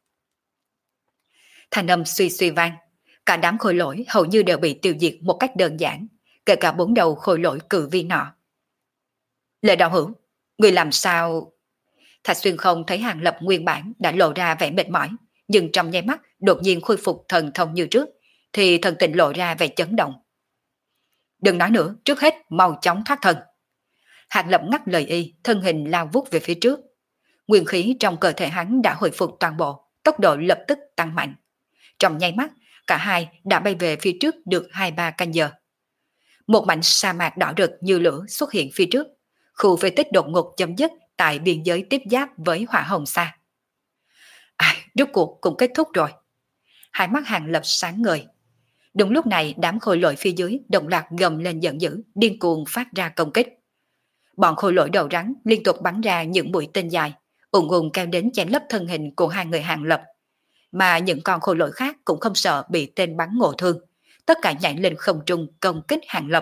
A: Thanh âm suy suy vang, cả đám khôi lỗi hầu như đều bị tiêu diệt một cách đơn giản, kể cả bốn đầu khôi lỗi cự viên nọ. Lệ đạo hữu, người làm sao? Thạch Xuyên không thấy Hàng Lập nguyên bản đã lộ ra vẻ mệt mỏi, nhưng trong nháy mắt đột nhiên khôi phục thần thông như trước, thì thần tình lộ ra vẻ chấn động. Đừng nói nữa, trước hết mau chóng thoát thân. Hàng Lập ngắt lời y, thân hình lao vút về phía trước. Nguyên khí trong cơ thể hắn đã hồi phục toàn bộ, tốc độ lập tức tăng mạnh. Trong nháy mắt, cả hai đã bay về phía trước được hai ba canh giờ. Một mảnh sa mạc đỏ rực như lửa xuất hiện phía trước. Khu phế tích đột ngột chấm dứt tại biên giới tiếp giáp với Hỏa Hồng Sa. À, rốt cuộc cũng kết thúc rồi. Hai mắt Hàng Lập sáng ngời. Đúng lúc này đám khôi lỗi phía dưới đồng loạt gầm lên giận dữ, điên cuồng phát ra công kích. Bọn khôi lỗi đầu rắn liên tục bắn ra những mũi tên dài, ùn ùn kéo đến chém lấp thân hình của hai người Hàng Lập. Mà những con khôi lỗi khác cũng không sợ bị tên bắn ngộ thương, tất cả nhảy lên không trung công kích Hàng Lập.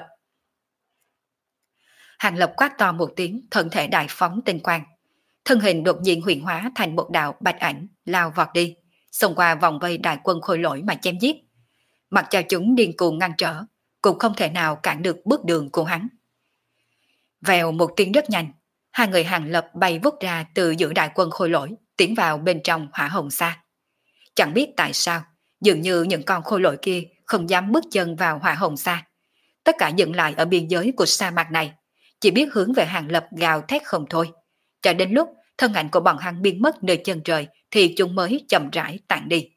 A: Hàng Lập quát to một tiếng, thân thể đại phóng tinh quang. Thân hình đột nhiên huyền hóa thành một đạo bạch ảnh, lao vọt đi, xông qua vòng vây đại quân khôi lỗi mà chém giết. Mặc cho chúng điên cuồng ngăn trở, cũng không thể nào cản được bước đường của hắn. Vèo một tiếng rất nhanh, hai người Hàng Lập bay vút ra từ giữa đại quân khôi lỗi, tiến vào bên trong Hỏa Hồng Sa. Chẳng biết tại sao, dường như những con khôi lỗi kia không dám bước chân vào Hỏa Hồng Sa. Tất cả dừng lại ở biên giới của sa mạc này, chỉ biết hướng về Hàng Lập gào thét không thôi. Cho đến lúc thân ảnh của bọn hắn biến mất nơi chân trời thì chúng mới chậm rãi tản đi.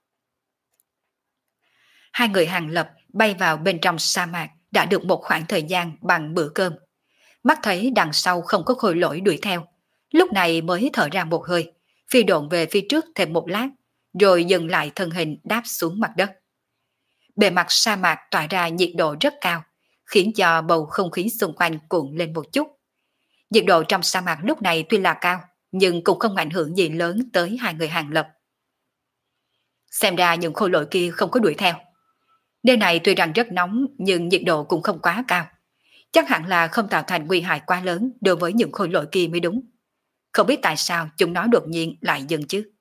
A: Hai người Hàng Lập bay vào bên trong sa mạc đã được một khoảng thời gian bằng bữa cơm. Mắt thấy đằng sau không có khôi lỗi đuổi theo, lúc này mới thở ra một hơi, phi độn về phía trước thêm một lát, rồi dừng lại thân hình đáp xuống mặt đất. Bề mặt sa mạc tỏa ra nhiệt độ rất cao, khiến cho bầu không khí xung quanh cuộn lên một chút. Nhiệt độ trong sa mạc lúc này tuy là cao, nhưng cũng không ảnh hưởng gì lớn tới hai người Hàng Lập. Xem ra những khôi lỗi kia không có đuổi theo. Nơi này tuy rằng rất nóng nhưng nhiệt độ cũng không quá cao. Chắc hẳn là không tạo thành nguy hại quá lớn đối với những khôi lỗi kia mới đúng. Không biết tại sao chúng nó đột nhiên lại dừng chứ.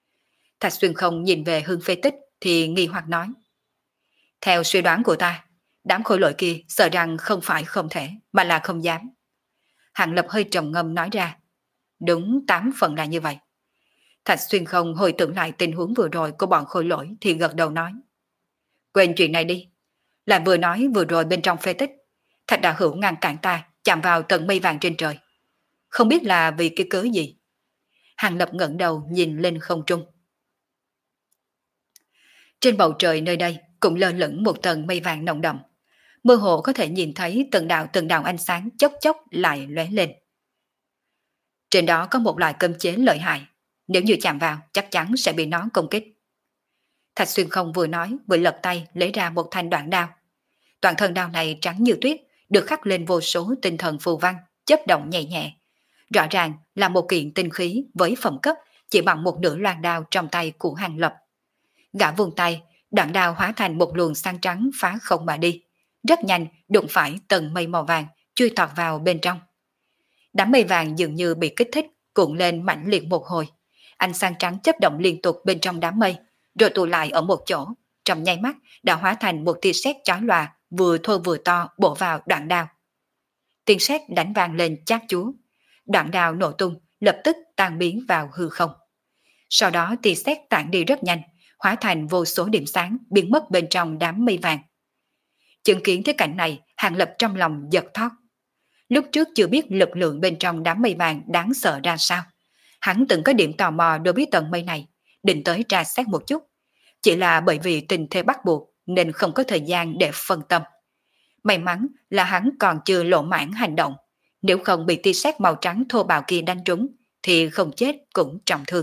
A: Thạch Xuyên không nhìn về hương phế tích thì nghi hoặc nói. Theo suy đoán của ta, Đám khôi lỗi kia sợ rằng không phải không thể, mà là không dám. Hàng Lập hơi trầm ngâm nói ra. Đúng tám phần là như vậy. Thạch Xuyên không hồi tưởng lại tình huống vừa rồi của bọn khôi lỗi thì gật đầu nói. Quên chuyện này đi. Là vừa nói vừa rồi bên trong phế tích, Thạch đạo hữu ngăn cản ta chạm vào tầng mây vàng trên trời. Không biết là vì cái cớ gì. Hàng Lập ngẩng đầu nhìn lên không trung. Trên bầu trời nơi đây cũng lơ lửng một tầng mây vàng nồng đậm. Mơ hồ có thể nhìn thấy từng đạo từng đạo ánh sáng chốc chốc lại lóe lên. Trên đó có một loại cấm chế lợi hại. Nếu như chạm vào chắc chắn sẽ bị nó công kích. Thạch Xuyên không vừa nói vừa lật tay lấy ra một thanh đoạn đao. Đoạn thân đao này trắng như tuyết, được khắc lên vô số tinh thần phù văn, chớp động nhẹ nhẹ. Rõ ràng là một kiện tinh khí với phẩm cấp chỉ bằng một nửa loan đao trong tay của Hàng Lập. Gã vung tay, đoạn đao hóa thành một luồng sáng trắng phá không mà đi. Rất nhanh đụng phải tầng mây màu vàng, chui tọt vào bên trong. Đám mây vàng dường như bị kích thích, cuộn lên mãnh liệt một hồi. Ánh sáng trắng chớp động liên tục bên trong đám mây, rồi tụ lại ở một chỗ, trong nháy mắt đã hóa thành một tia sét chói lòa, vừa thô vừa to bổ vào đoạn đao. Tiếng sét đánh vang lên chát chúa, đoạn đao nổ tung, lập tức tan biến vào hư không. Sau đó tia sét tản đi rất nhanh, hóa thành vô số điểm sáng biến mất bên trong đám mây vàng. Chứng kiến thế cảnh này, Hàng Lập trong lòng giật thót. Lúc trước chưa biết lực lượng bên trong đám mây vàng đáng sợ ra sao. Hắn từng có điểm tò mò đối với tầng mây này, định tới tra xét một chút. Chỉ là bởi vì tình thế bắt buộc nên không có thời gian để phân tâm. May mắn là hắn còn chưa lộ mãn hành động. Nếu không bị tia sét màu trắng thô bạo kia đánh trúng thì không chết cũng trọng thương.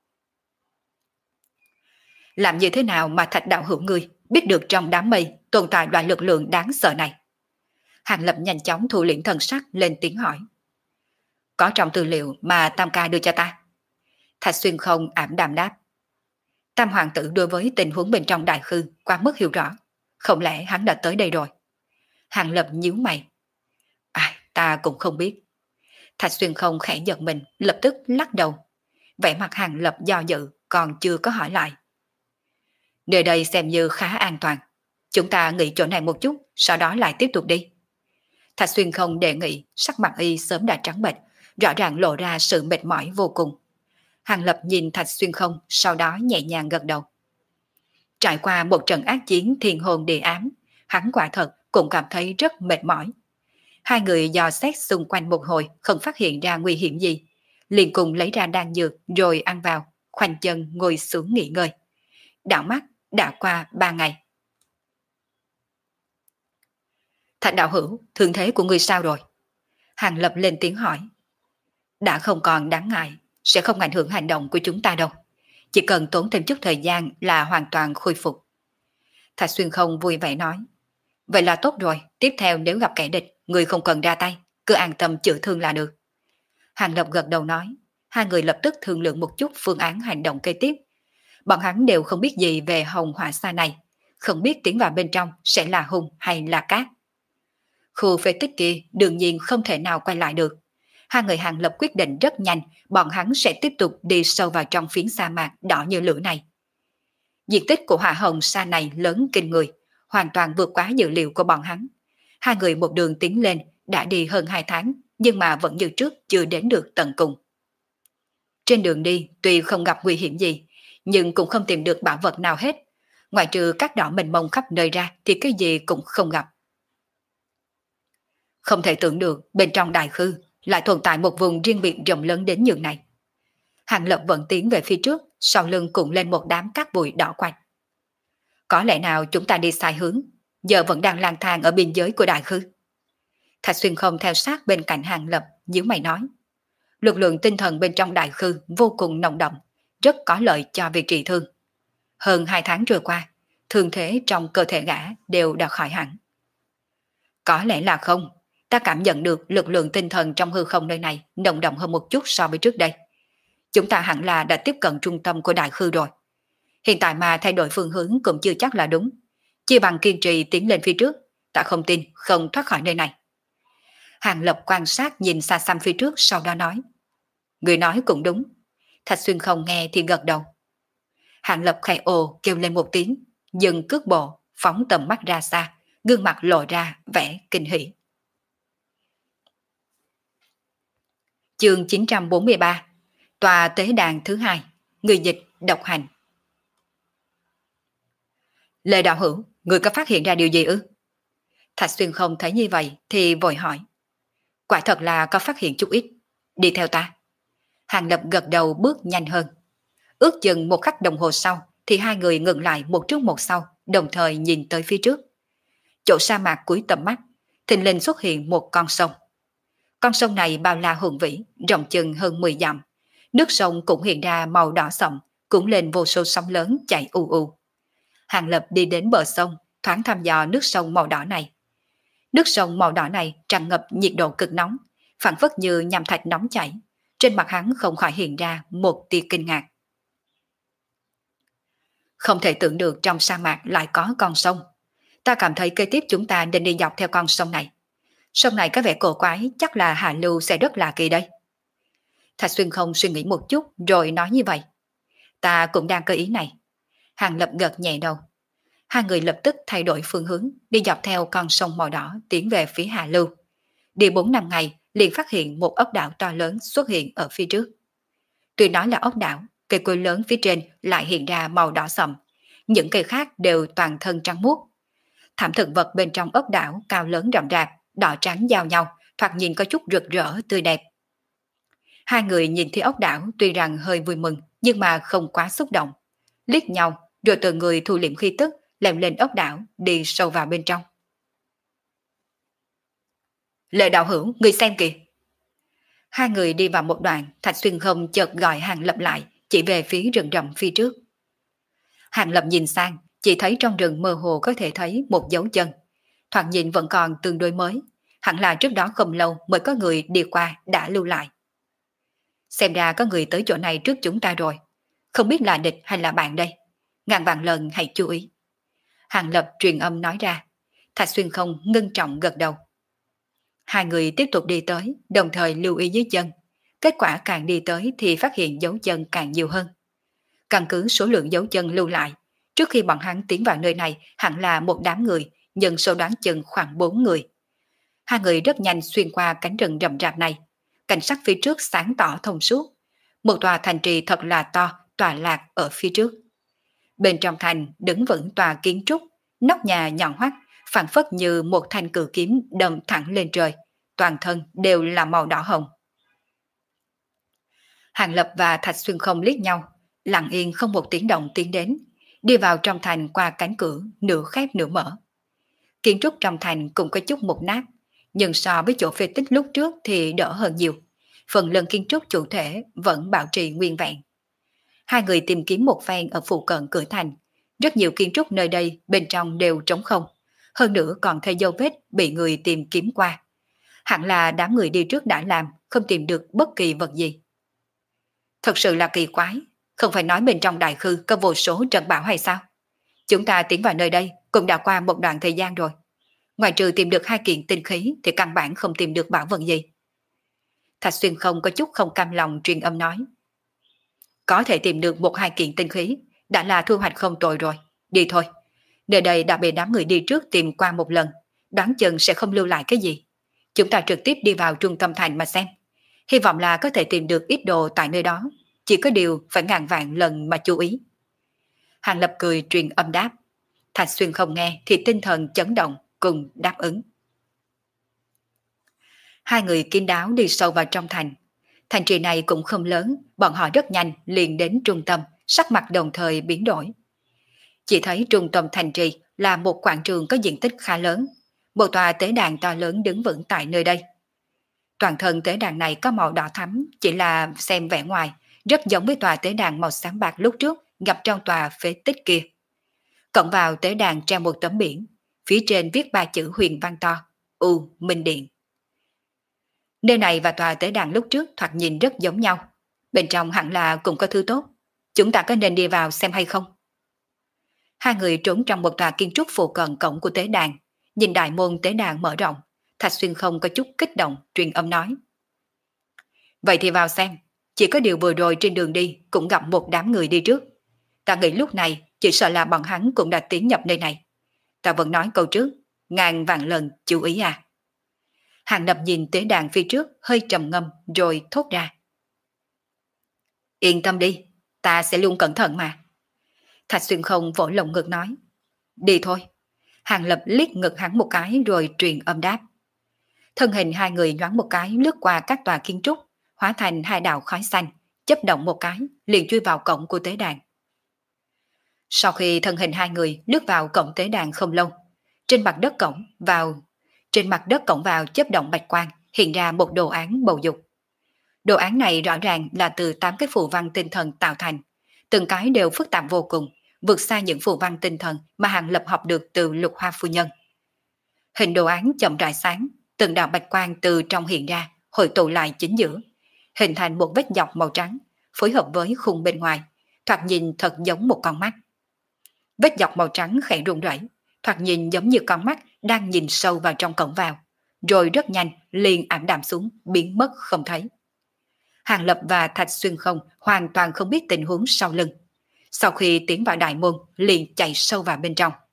A: Làm như thế nào mà Thạch đạo hữu ngươi biết được trong đám mây tồn tại loại lực lượng đáng sợ này? Hàng Lập nhanh chóng thu liễm thần sắc lên tiếng hỏi. Có trong tư liệu mà Tam ca đưa cho ta. Thạch Xuyên không ảm đạm đáp. Tam hoàng tử đối với tình huống bên trong đại khư quá mức hiểu rõ. Không lẽ hắn đã tới đây rồi? Hàng Lập nhíu mày. À, ta cũng không biết. Thạch Xuyên không khẽ giật mình, lập tức lắc đầu. Vẻ mặt Hàng Lập do dự, còn chưa có hỏi lại. Nơi đây xem như khá an toàn. Chúng ta nghỉ chỗ này một chút, sau đó lại tiếp tục đi. Thạch Xuyên không đề nghị, sắc mặt y sớm đã trắng bệch, rõ ràng lộ ra sự mệt mỏi vô cùng. Hàng Lập nhìn Thạch Xuyên không, sau đó nhẹ nhàng gật đầu. Trải qua một trận ác chiến thiên hồn địa ám, hắn quả thật cũng cảm thấy rất mệt mỏi. Hai người dò xét xung quanh một hồi, không phát hiện ra nguy hiểm gì. Liền cùng lấy ra đan dược rồi ăn vào, khoanh chân ngồi xuống nghỉ ngơi. Đảo mắt đã qua ba ngày. Thạch đạo hữu, thương thế của ngươi sao rồi? Hàng Lập lên tiếng hỏi. Đã không còn đáng ngại, sẽ không ảnh hưởng hành động của chúng ta đâu. Chỉ cần tốn thêm chút thời gian là hoàn toàn khôi phục. Thạch Xuyên không vui vẻ nói. Vậy là tốt rồi, tiếp theo nếu gặp kẻ địch, ngươi không cần ra tay, cứ an tâm chữa thương là được. Hàng Lập gật đầu nói. Hai người lập tức thương lượng một chút phương án hành động kế tiếp. Bọn hắn đều không biết gì về hồng hỏa xa này, không biết tiến vào bên trong sẽ là hung hay là cát. Khu phế tích kia đương nhiên không thể nào quay lại được. Hai người Hàng Lập quyết định rất nhanh, bọn hắn sẽ tiếp tục đi sâu vào trong phiến sa mạc đỏ như lửa này. Diện tích của hỏa hồng sa này lớn kinh người, hoàn toàn vượt quá dự liệu của bọn hắn. Hai người một đường tiến lên, đã đi hơn hai tháng, nhưng mà vẫn như trước chưa đến được tận cùng. Trên đường đi, tuy không gặp nguy hiểm gì, nhưng cũng không tìm được bảo vật nào hết. Ngoại trừ các đỏ mênh mông khắp nơi ra thì cái gì cũng không gặp. Không thể tưởng được bên trong đại khư lại tồn tại một vùng riêng biệt rộng lớn đến nhường này. Hàng Lập vẫn tiến về phía trước, sau lưng cũng lên một đám cát bụi đỏ quạch. Có lẽ nào chúng ta đi sai hướng, giờ vẫn đang lang thang ở biên giới của đại khư. Thạch Xuyên không theo sát bên cạnh Hàng Lập, nhíu mày nói. Lực lượng tinh thần bên trong đại khư vô cùng nồng đậm, rất có lợi cho việc trị thương. Hơn hai tháng trôi qua, thương thế trong cơ thể gã đều đã khỏi hẳn. Có lẽ là không, ta cảm nhận được lực lượng tinh thần trong hư không nơi này nồng đậm hơn một chút so với trước đây. Chúng ta hẳn là đã tiếp cận trung tâm của đại khư rồi. Hiện tại mà thay đổi phương hướng cũng chưa chắc là đúng. Chỉ bằng kiên trì tiến lên phía trước, ta không tin không thoát khỏi nơi này. Hàng Lập quan sát nhìn xa xăm phía trước, sau đó nói. Người nói cũng đúng. Thạch Xuyên không nghe thì gật đầu. Hàng Lập khẽ ồ kêu lên một tiếng, dừng cước bộ, phóng tầm mắt ra xa, gương mặt lộ ra vẻ kinh hỉ. Chương chín trăm bốn mươi ba, tòa tế đàn thứ hai, người dịch độc hành. Lê đạo hữu, người có phát hiện ra điều gì ư? Thạch Xuyên không thấy như vậy thì vội hỏi. Quả thật là có phát hiện chút ít. Đi theo ta. Hàng Lập gật đầu bước nhanh hơn. Ước chừng một khắc đồng hồ sau thì hai người ngừng lại một trước một sau, đồng thời nhìn tới phía trước. Chỗ sa mạc cuối tầm mắt, thình lình xuất hiện một con sông. Con sông này bao la hùng vĩ, rộng chừng hơn mười dặm. Nước sông cũng hiện ra màu đỏ sậm, cũng lên vô số sóng lớn chảy u u. Hàng Lập đi đến bờ sông, thoáng thăm dò nước sông màu đỏ này. Nước sông màu đỏ này tràn ngập nhiệt độ cực nóng, phản phất như nham thạch nóng chảy. Trên mặt hắn không khỏi hiện ra một tia kinh ngạc. Không thể tưởng được trong sa mạc lại có con sông. Ta cảm thấy kế tiếp chúng ta nên đi dọc theo con sông này. Sông này có vẻ cổ quái, chắc là hạ lưu sẽ rất lạ kỳ đây. Thạch Xuyên không suy nghĩ một chút rồi nói như vậy. Ta cũng đang cơ ý này. Hàng Lập gật nhẹ đầu. Hai người lập tức thay đổi phương hướng, đi dọc theo con sông màu đỏ tiến về phía hạ lưu. Đi bốn năm ngày liền phát hiện một ốc đảo to lớn xuất hiện ở phía trước. Tuy nói là ốc đảo, cây cối lớn phía trên lại hiện ra màu đỏ sậm, những cây khác đều toàn thân trắng muốt. Thảm thực vật bên trong ốc đảo cao lớn rậm rạp, đỏ trắng giao nhau, thoạt nhìn có chút rực rỡ tươi đẹp. Hai người nhìn thấy ốc đảo tuy rằng hơi vui mừng, nhưng mà không quá xúc động. Liếc nhau, rồi từ người thu liệm khí tức, leo lên ốc đảo, đi sâu vào bên trong. Lệ đạo hữu, người xem kìa. Hai người đi vào một đoạn, Thạch Xuyên không chợt gọi Hàng Lập lại, chỉ về phía rừng rậm phía trước. Hàng Lập nhìn sang, chỉ thấy trong rừng mơ hồ có thể thấy một dấu chân. Thoạt nhìn vẫn còn tương đối mới, hẳn là trước đó không lâu mới có người đi qua đã lưu lại. Xem ra có người tới chỗ này trước chúng ta rồi, không biết là địch hay là bạn đây. Ngàn vạn lần hãy chú ý. Hàng Lập truyền âm nói ra. Thạch Xuyên không ngưng trọng gật đầu. Hai người tiếp tục đi tới, đồng thời lưu ý dưới chân. Kết quả càng đi tới thì phát hiện dấu chân càng nhiều hơn. Căn cứ số lượng dấu chân lưu lại, trước khi bọn hắn tiến vào nơi này hẳn là một đám người, nhưng số đoán chừng khoảng bốn người. Hai người rất nhanh xuyên qua cánh rừng rậm rạp này. Cảnh sắc phía trước sáng tỏ thông suốt. Một tòa thành trì thật là to, tọa lạc ở phía trước. Bên trong thành đứng vững tòa kiến trúc, nóc nhà nhọn hoắt, phản phất như một thanh cự kiếm đâm thẳng lên trời, toàn thân đều là màu đỏ hồng. Hàng Lập và Thạch Xuyên không liếc nhau, lặng yên không một tiếng động tiến đến, đi vào trong thành qua cánh cửa, nửa khép nửa mở. Kiến trúc trong thành cũng có chút mục nát, nhưng so với chỗ phê tích lúc trước thì đỡ hơn nhiều. Phần lớn kiến trúc chủ thể vẫn bảo trì nguyên vẹn. Hai người tìm kiếm một phen ở phụ cận cửa thành, rất nhiều kiến trúc nơi đây bên trong đều trống không, hơn nữa còn thấy dấu vết bị người tìm kiếm qua. Hẳn là đám người đi trước đã làm, không tìm được bất kỳ vật gì. Thật sự là kỳ quái, không phải nói bên trong đại khư có vô số trận bão hay sao? Chúng ta tiến vào nơi đây cũng đã qua một đoạn thời gian rồi. Ngoài trừ tìm được hai kiện tinh khí thì căn bản không tìm được bảo vật gì. Thạch Xuyên không có chút không cam lòng truyền âm nói. Có thể tìm được một hai kiện tinh khí đã là thu hoạch không tồi rồi. Đi thôi. Nơi đây đã bị đám người đi trước tìm qua một lần, đoán chừng sẽ không lưu lại cái gì. Chúng ta trực tiếp đi vào trung tâm thành mà xem. Hy vọng là có thể tìm được ít đồ tại nơi đó. Chỉ có điều phải ngàn vạn lần mà chú ý. Hàng Lập cười truyền âm đáp. Thạch Xuyên không nghe thì tinh thần chấn động cùng đáp ứng. Hai người kín đáo đi sâu vào trong thành. Thành trì này cũng không lớn, bọn họ rất nhanh liền đến trung tâm, sắc mặt đồng thời biến đổi. Chỉ thấy trung tâm thành trì là một quảng trường có diện tích khá lớn, một tòa tế đàn to lớn đứng vững tại nơi đây. Toàn thân tế đàn này có màu đỏ thắm, chỉ là xem vẻ ngoài, rất giống với tòa tế đàn màu xám bạc lúc trước gặp trong tòa phế tích kia. Cộng vào tế đàn treo một tấm biển, phía trên viết ba chữ huyền văn to, U Minh Điện. Nơi này và tòa tế đàn lúc trước thoạt nhìn rất giống nhau, bên trong hẳn là cũng có thứ tốt. Chúng ta có nên đi vào xem hay không? Hai người trốn trong một tòa kiến trúc phụ cận cổng của tế đàn, nhìn đại môn tế đàn mở rộng. Thạch Xuyên không có chút kích động, truyền âm nói. Vậy thì vào xem, chỉ có điều vừa rồi trên đường đi cũng gặp một đám người đi trước. Ta nghĩ lúc này chỉ sợ là bọn hắn cũng đã tiến nhập nơi này. Ta vẫn nói câu trước, ngàn vạn lần chú ý à. Hàng Lập nhìn tế đàn phía trước hơi trầm ngâm rồi thốt ra. Yên tâm đi, ta sẽ luôn cẩn thận mà. Thạch Xuyên Không vỗ lồng ngực nói. Đi thôi. Hàng Lập liếc ngực hắn một cái rồi truyền âm đáp. Thân hình hai người nhoáng một cái lướt qua các tòa kiến trúc, hóa thành hai đạo khói xanh, chớp động một cái, liền chui vào cổng của tế đàn. Sau khi thân hình hai người lướt vào cổng tế đàn không lâu, trên mặt đất cổng vào trên mặt đất cổng vào chớp động bạch quang, hiện ra một đồ án bầu dục. Đồ án này rõ ràng là từ tám cái phù văn tinh thần tạo thành, từng cái đều phức tạp vô cùng, vượt xa những phù văn tinh thần mà Hàng Lập học được từ Lục Hoa phu nhân. Hình đồ án chậm rãi sáng, từng đạo bạch quang từ trong hiện ra, hội tụ lại chính giữa, hình thành một vết dọc màu trắng, phối hợp với khung bên ngoài, thoạt nhìn thật giống một con mắt. Vết dọc màu trắng khẽ rung rẩy, thoạt nhìn giống như con mắt đang nhìn sâu vào trong cổng vào, rồi rất nhanh liền ảm đạm xuống, biến mất không thấy. Hàng Lập và Thạch Xuyên Không hoàn toàn không biết tình huống sau lưng. Sau khi tiến vào đại môn, liền chạy sâu vào bên trong.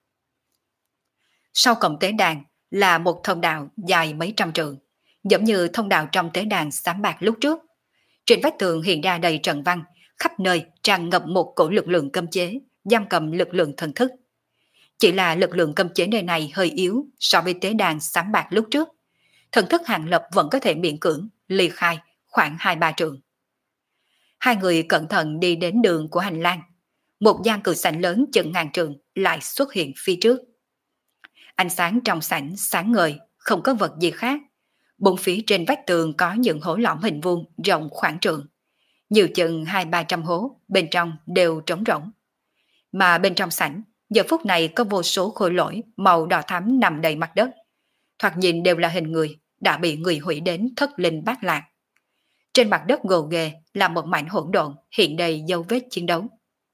A: Sau cổng tế đàn là một thông đạo dài mấy trăm trượng, giống như thông đạo trong tế đàn xám bạc lúc trước. Trên vách tường hiện ra đầy trận văn, khắp nơi tràn ngập một cổ lực lượng cấm chế, giam cầm lực lượng thần thức. Chỉ là lực lượng cấm chế nơi này hơi yếu so với tế đàn xám bạc lúc trước. Thần thức Hàng Lập vẫn có thể miễn cưỡng ly khai khoảng hai ba trượng. Hai người cẩn thận đi đến đường của hành lang. Một gian cửa sảnh lớn chừng ngàn trượng lại xuất hiện phía trước. Ánh sáng trong sảnh sáng ngời, không có vật gì khác. Bốn phía trên vách tường có những hố lõm hình vuông rộng khoảng trượng. Nhiều chừng hai ba trăm hố, bên trong đều trống rỗng. Mà bên trong sảnh, giờ phút này có vô số khối lỗi màu đỏ thắm nằm đầy mặt đất. Thoạt nhìn đều là hình người, đã bị người hủy đến thất linh bát lạc. Trên mặt đất gồ ghề là một mảnh hỗn độn hiện đầy dấu vết chiến đấu.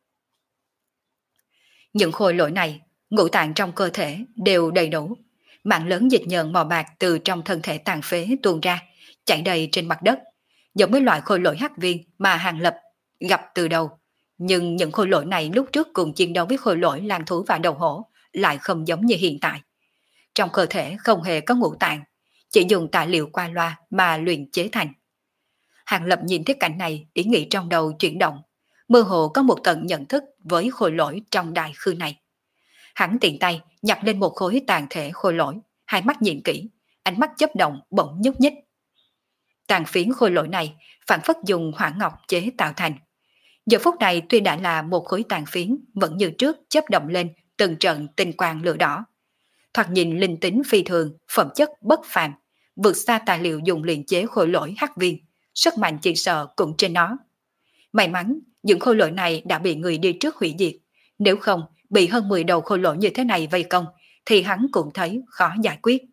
A: Những khối lỗi này, ngũ tạng trong cơ thể đều đầy đủ. Mạng lớn dịch nhờn màu bạc từ trong thân thể tàn phế tuôn ra, chảy đầy trên mặt đất, giống với loại khối lỗi hắc viên mà Hàng Lập gặp từ đầu. Nhưng những khối lỗi này lúc trước cùng chiến đấu với khối lỗi lang thú và đầu hổ lại không giống như hiện tại. Trong cơ thể không hề có ngũ tạng, chỉ dùng tài liệu qua loa mà luyện chế thành. Hàng Lập nhìn thấy cảnh này, ý nghĩ trong đầu chuyển động, mơ hồ có một tầng nhận thức với khối lỗi trong đại khư này. Hắn tiện tay nhặt lên một khối tàn thể khối lỗi, hai mắt nhìn kỹ, ánh mắt chớp động bỗng nhúc nhích. Tàn phiến khối lỗi này phản phất dùng hỏa ngọc chế tạo thành. Giờ phút này tuy đã là một khối tàn phiến, vẫn như trước chớp động lên từng trận tinh quang lửa đỏ. Thoạt nhìn linh tính phi thường, phẩm chất bất phàm, vượt xa tài liệu dùng luyện chế khối lỗi hắc viên, sức mạnh chỉ sợ cũng trên nó. May mắn, những khối lỗi này đã bị người đi trước hủy diệt, nếu không bị hơn mười đầu khối lỗi như thế này vây công, thì hắn cũng thấy khó giải quyết.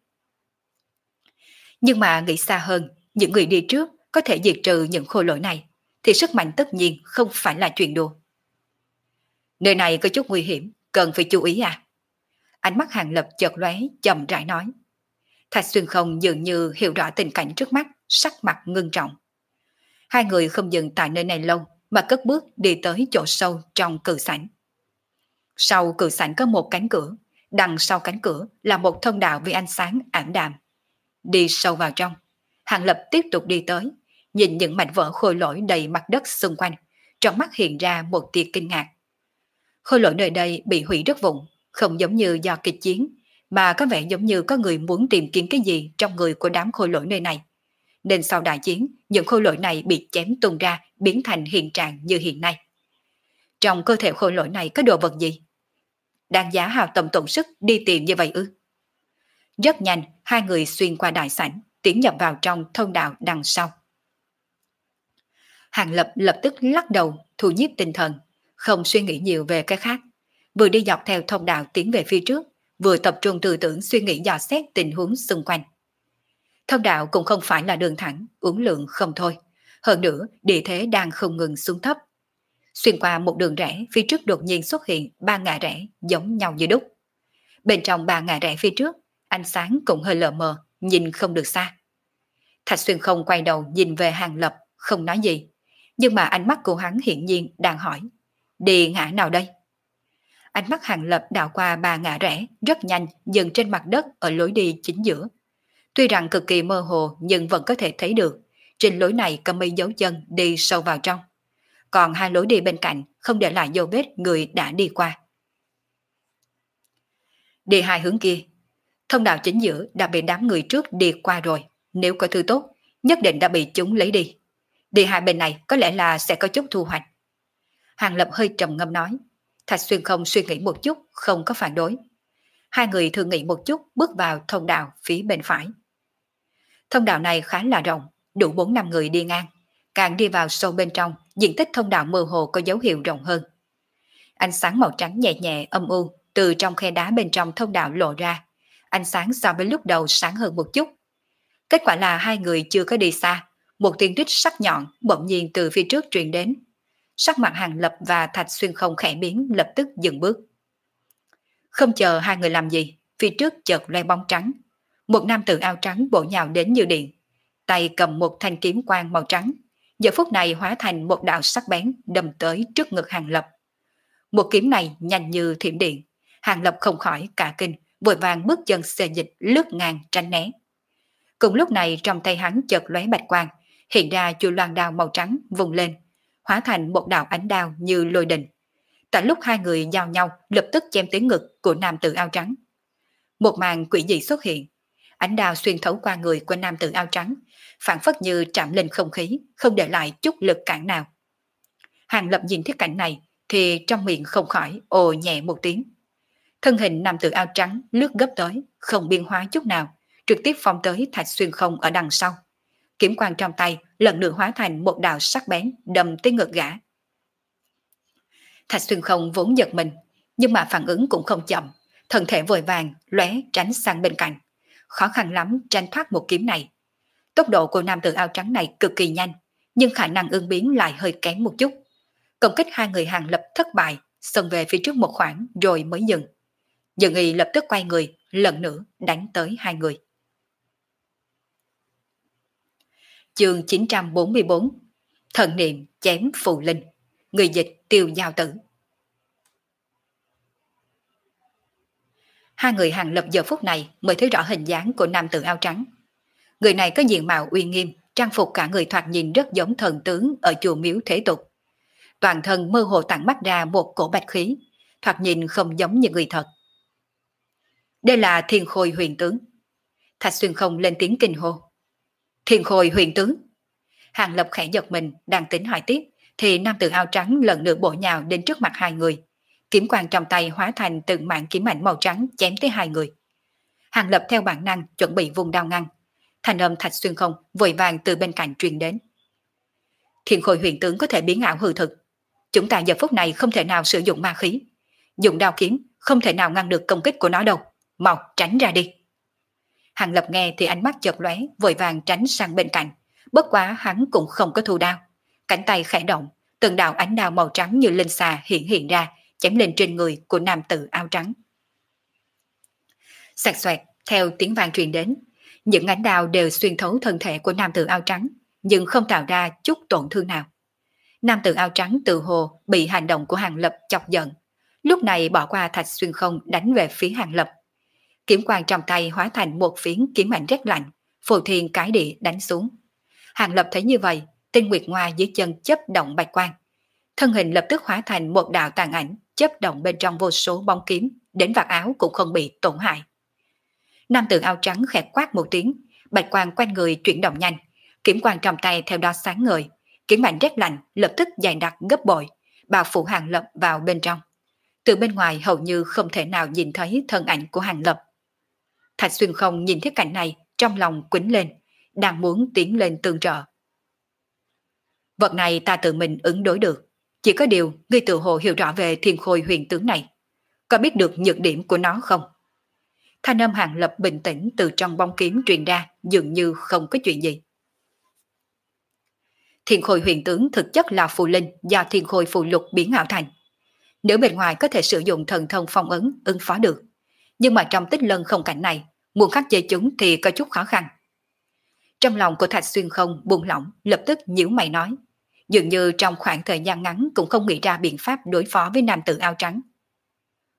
A: Nhưng mà nghĩ xa hơn, những người đi trước có thể diệt trừ những khối lỗi này, thì sức mạnh tất nhiên không phải là chuyện đùa. Nơi này có chút nguy hiểm, cần phải chú ý à? Ánh mắt Hàng Lập chợt lóe, chậm rãi nói. Thạch Xuyên Không dường như hiểu rõ tình cảnh trước mắt, sắc mặt ngưng trọng. Hai người không dừng tại nơi này lâu, mà cất bước đi tới chỗ sâu trong cự sảnh. Sau cự sảnh có một cánh cửa, đằng sau cánh cửa là một thông đạo với ánh sáng ảm đạm. Đi sâu vào trong, Hàng Lập tiếp tục đi tới, nhìn những mảnh vỡ khôi lỗi đầy mặt đất xung quanh, trong mắt hiện ra một tia kinh ngạc. Khôi lỗi nơi đây bị hủy rất vụn, không giống như do kịch chiến, mà có vẻ giống như có người muốn tìm kiếm cái gì trong người của đám khôi lỗi nơi này. Nên sau đại chiến, những khôi lỗi này bị chém tung ra, biến thành hiện trạng như hiện nay. Trong cơ thể khôi lỗi này có đồ vật gì? Đáng giá hào tâm tổn sức đi tìm như vậy ư? Rất nhanh, hai người xuyên qua đại sảnh, tiến nhập vào trong thông đạo đằng sau. Hàng Lập lập tức lắc đầu, thu nhiếp tinh thần, không suy nghĩ nhiều về cái khác. Vừa đi dọc theo thông đạo tiến về phía trước, vừa tập trung tư tưởng suy nghĩ dò xét tình huống xung quanh. Thông đạo cũng không phải là đường thẳng, uốn lượn không thôi. Hơn nữa, địa thế đang không ngừng xuống thấp. Xuyên qua một đường rẽ, phía trước đột nhiên xuất hiện ba ngã rẽ giống nhau như đúc. Bên trong ba ngã rẽ phía trước, ánh sáng cũng hơi lờ mờ, nhìn không được xa. Thạch Xuyên Không quay đầu nhìn về Hàng Lập, không nói gì. Nhưng mà ánh mắt của hắn hiển nhiên đang hỏi, đi ngã nào đây? Ánh mắt Hàng Lập đảo qua ba ngã rẽ, rất nhanh dừng trên mặt đất ở lối đi chính giữa. Tuy rằng cực kỳ mơ hồ nhưng vẫn có thể thấy được, trên lối này có mấy dấu chân đi sâu vào trong. Còn hai lối đi bên cạnh không để lại dấu vết người đã đi qua. Đi hai hướng kia, thông đạo chính giữa đã bị đám người trước đi qua rồi, nếu có thứ tốt, nhất định đã bị chúng lấy đi. Đi hai bên này có lẽ là sẽ có chút thu hoạch. Hàng Lập hơi trầm ngâm nói. Thạch Xuyên không suy nghĩ một chút, không có phản đối. Hai người thường nghĩ một chút bước vào thông đạo phía bên phải. Thông đạo này khá là rộng, đủ bốn năm người đi ngang. Càng đi vào sâu bên trong, diện tích thông đạo mơ hồ có dấu hiệu rộng hơn. Ánh sáng màu trắng nhẹ nhẹ âm u từ trong khe đá bên trong thông đạo lộ ra. Ánh sáng so với lúc đầu sáng hơn một chút. Kết quả là hai người chưa có đi xa, một tiếng rít sắc nhọn bỗng nhiên từ phía trước truyền đến. Sắc mặt Hàng Lập và Thạch Xuyên không khẽ biến, lập tức dừng bước. Không chờ hai người làm gì, phía trước chợt loe bóng trắng. Một nam tử áo trắng bổ nhào đến như điện, tay cầm một thanh kiếm quang màu trắng, giờ phút này hóa thành một đạo sắc bén đâm tới trước ngực Hàng Lập. Một kiếm này nhanh như thiểm điện, Hàng Lập không khỏi cả kinh, vội vàng bước chân xê dịch lướt ngang tránh né. Cùng lúc này trong tay hắn chợt lóe bạch quang, hiện ra chu loan đao màu trắng vùng lên, hóa thành một đạo ánh đao như lôi đình. Tại lúc hai người giao nhau, lập tức chém tới ngực của nam tử áo trắng. Một màn quỷ dị xuất hiện, ánh đao xuyên thấu qua người của nam tử áo trắng, phản phất như chạm lên không khí, không để lại chút lực cản nào. Hàng Lập nhìn thấy cảnh này, thì trong miệng không khỏi ồ nhẹ một tiếng. Thân hình nam tử áo trắng lướt gấp tới, không biên hóa chút nào, trực tiếp phong tới Thạch Xuyên không ở đằng sau. Kiếm quang trong tay lần nữa hóa thành một đạo sắc bén đâm tới ngực gã. Thạch Xuyên không vốn giật mình, nhưng mà phản ứng cũng không chậm, thân thể vội vàng lóe tránh sang bên cạnh, khó khăn lắm tránh thoát một kiếm này. Tốc độ của nam tử áo trắng này cực kỳ nhanh, nhưng khả năng ứng biến lại hơi kém một chút. Công kích hai người Hàng Lập thất bại, xông về phía trước một khoảng rồi mới dừng. Dừng y lập tức quay người, lần nữa đánh tới hai người. Chương chín trăm bốn mươi bốn, Thần niệm chém phù linh. Người dịch Tiêu Giao Tử. Hai người Hàng Lập giờ phút này mới thấy rõ hình dáng của nam tử áo trắng. Người này có diện mạo uy nghiêm, trang phục cả người thoạt nhìn rất giống thần tướng ở chùa miếu thế tục. Toàn thân mơ hồ tản mắt ra một cổ bạch khí, thoạt nhìn không giống như người thật. Đây là Thiên Khôi huyền tướng. Thạch Xuyên không lên tiếng kinh hô. Thiên Khôi huyền tướng. Hàng Lập khẽ giật mình, đang tính hỏi tiếp, thì nam tử áo trắng lần nữa bổ nhào đến trước mặt hai người. Kiếm quang trong tay hóa thành từng mảng kiếm ảnh màu trắng chém tới hai người. Hàng Lập theo bản năng chuẩn bị vùng đao ngăn. Thành âm Thạch Xuyên không vội vàng từ bên cạnh truyền đến. Thiên Khôi huyền tướng có thể biến ảo hư thực. Chúng ta giờ phút này không thể nào sử dụng ma khí. Dùng đao kiếm không thể nào ngăn được công kích của nó đâu. Mau tránh ra đi. Hàng Lập nghe thì ánh mắt chợt lóe, vội vàng tránh sang bên cạnh. Bất quá hắn cũng không có thu đao. Cánh tay khẽ động, từng đạo ánh đao màu trắng như linh xà hiện hiện ra, chém lên trên người của nam tử áo trắng. Xoẹt xoẹt, theo tiếng vang truyền đến, những ánh đao đều xuyên thấu thân thể của nam tử áo trắng, nhưng không tạo ra chút tổn thương nào. Nam tử áo trắng tự hồ bị hành động của Hàng Lập chọc giận, lúc này bỏ qua Thạch Xuyên không đánh về phía Hàng Lập. Kiếm quang trong tay hóa thành một phiến kiếm ảnh rét lạnh, phù thiên cái địa đánh xuống. Hàng Lập thấy như vậy, tinh nguyệt ngoa dưới chân chớp động bạch quang, thân hình lập tức hóa thành một đạo tàn ảnh, chớp động bên trong vô số bóng kiếm, đến vạt áo cũng không bị tổn hại. Nam tử áo trắng khẽ quát một tiếng, bạch quang quanh người chuyển động nhanh, kiếm quang trong tay theo đó sáng ngời, kiếm ảnh rét lạnh lập tức dày đặc gấp bội, bao phủ Hàng Lập vào bên trong. Từ bên ngoài hầu như không thể nào nhìn thấy thân ảnh của Hàng Lập. Thạch Xuyên không nhìn thấy cảnh này, trong lòng quýnh lên, đang muốn tiến lên tương trợ. Vật này ta tự mình ứng đối được, chỉ có điều ngươi tự hồ hiểu rõ về Thiên Khôi huyền tướng này, có biết được nhược điểm của nó không? Thanh âm Hàng Lập bình tĩnh từ trong bóng kiếm truyền ra, dường như không có chuyện gì. Thiên Khôi huyền tướng thực chất là phù linh do Thiên Khôi phù lục biến ảo thành. Nếu bên ngoài có thể sử dụng thần thông phong ấn ứng phó được, nhưng mà trong tích lân không cảnh này, muốn khắc chế chúng thì có chút khó khăn. Trong lòng của Thạch Xuyên không buông lỏng, lập tức nhíu mày nói, dường như trong khoảng thời gian ngắn cũng không nghĩ ra biện pháp đối phó với nam tử áo trắng.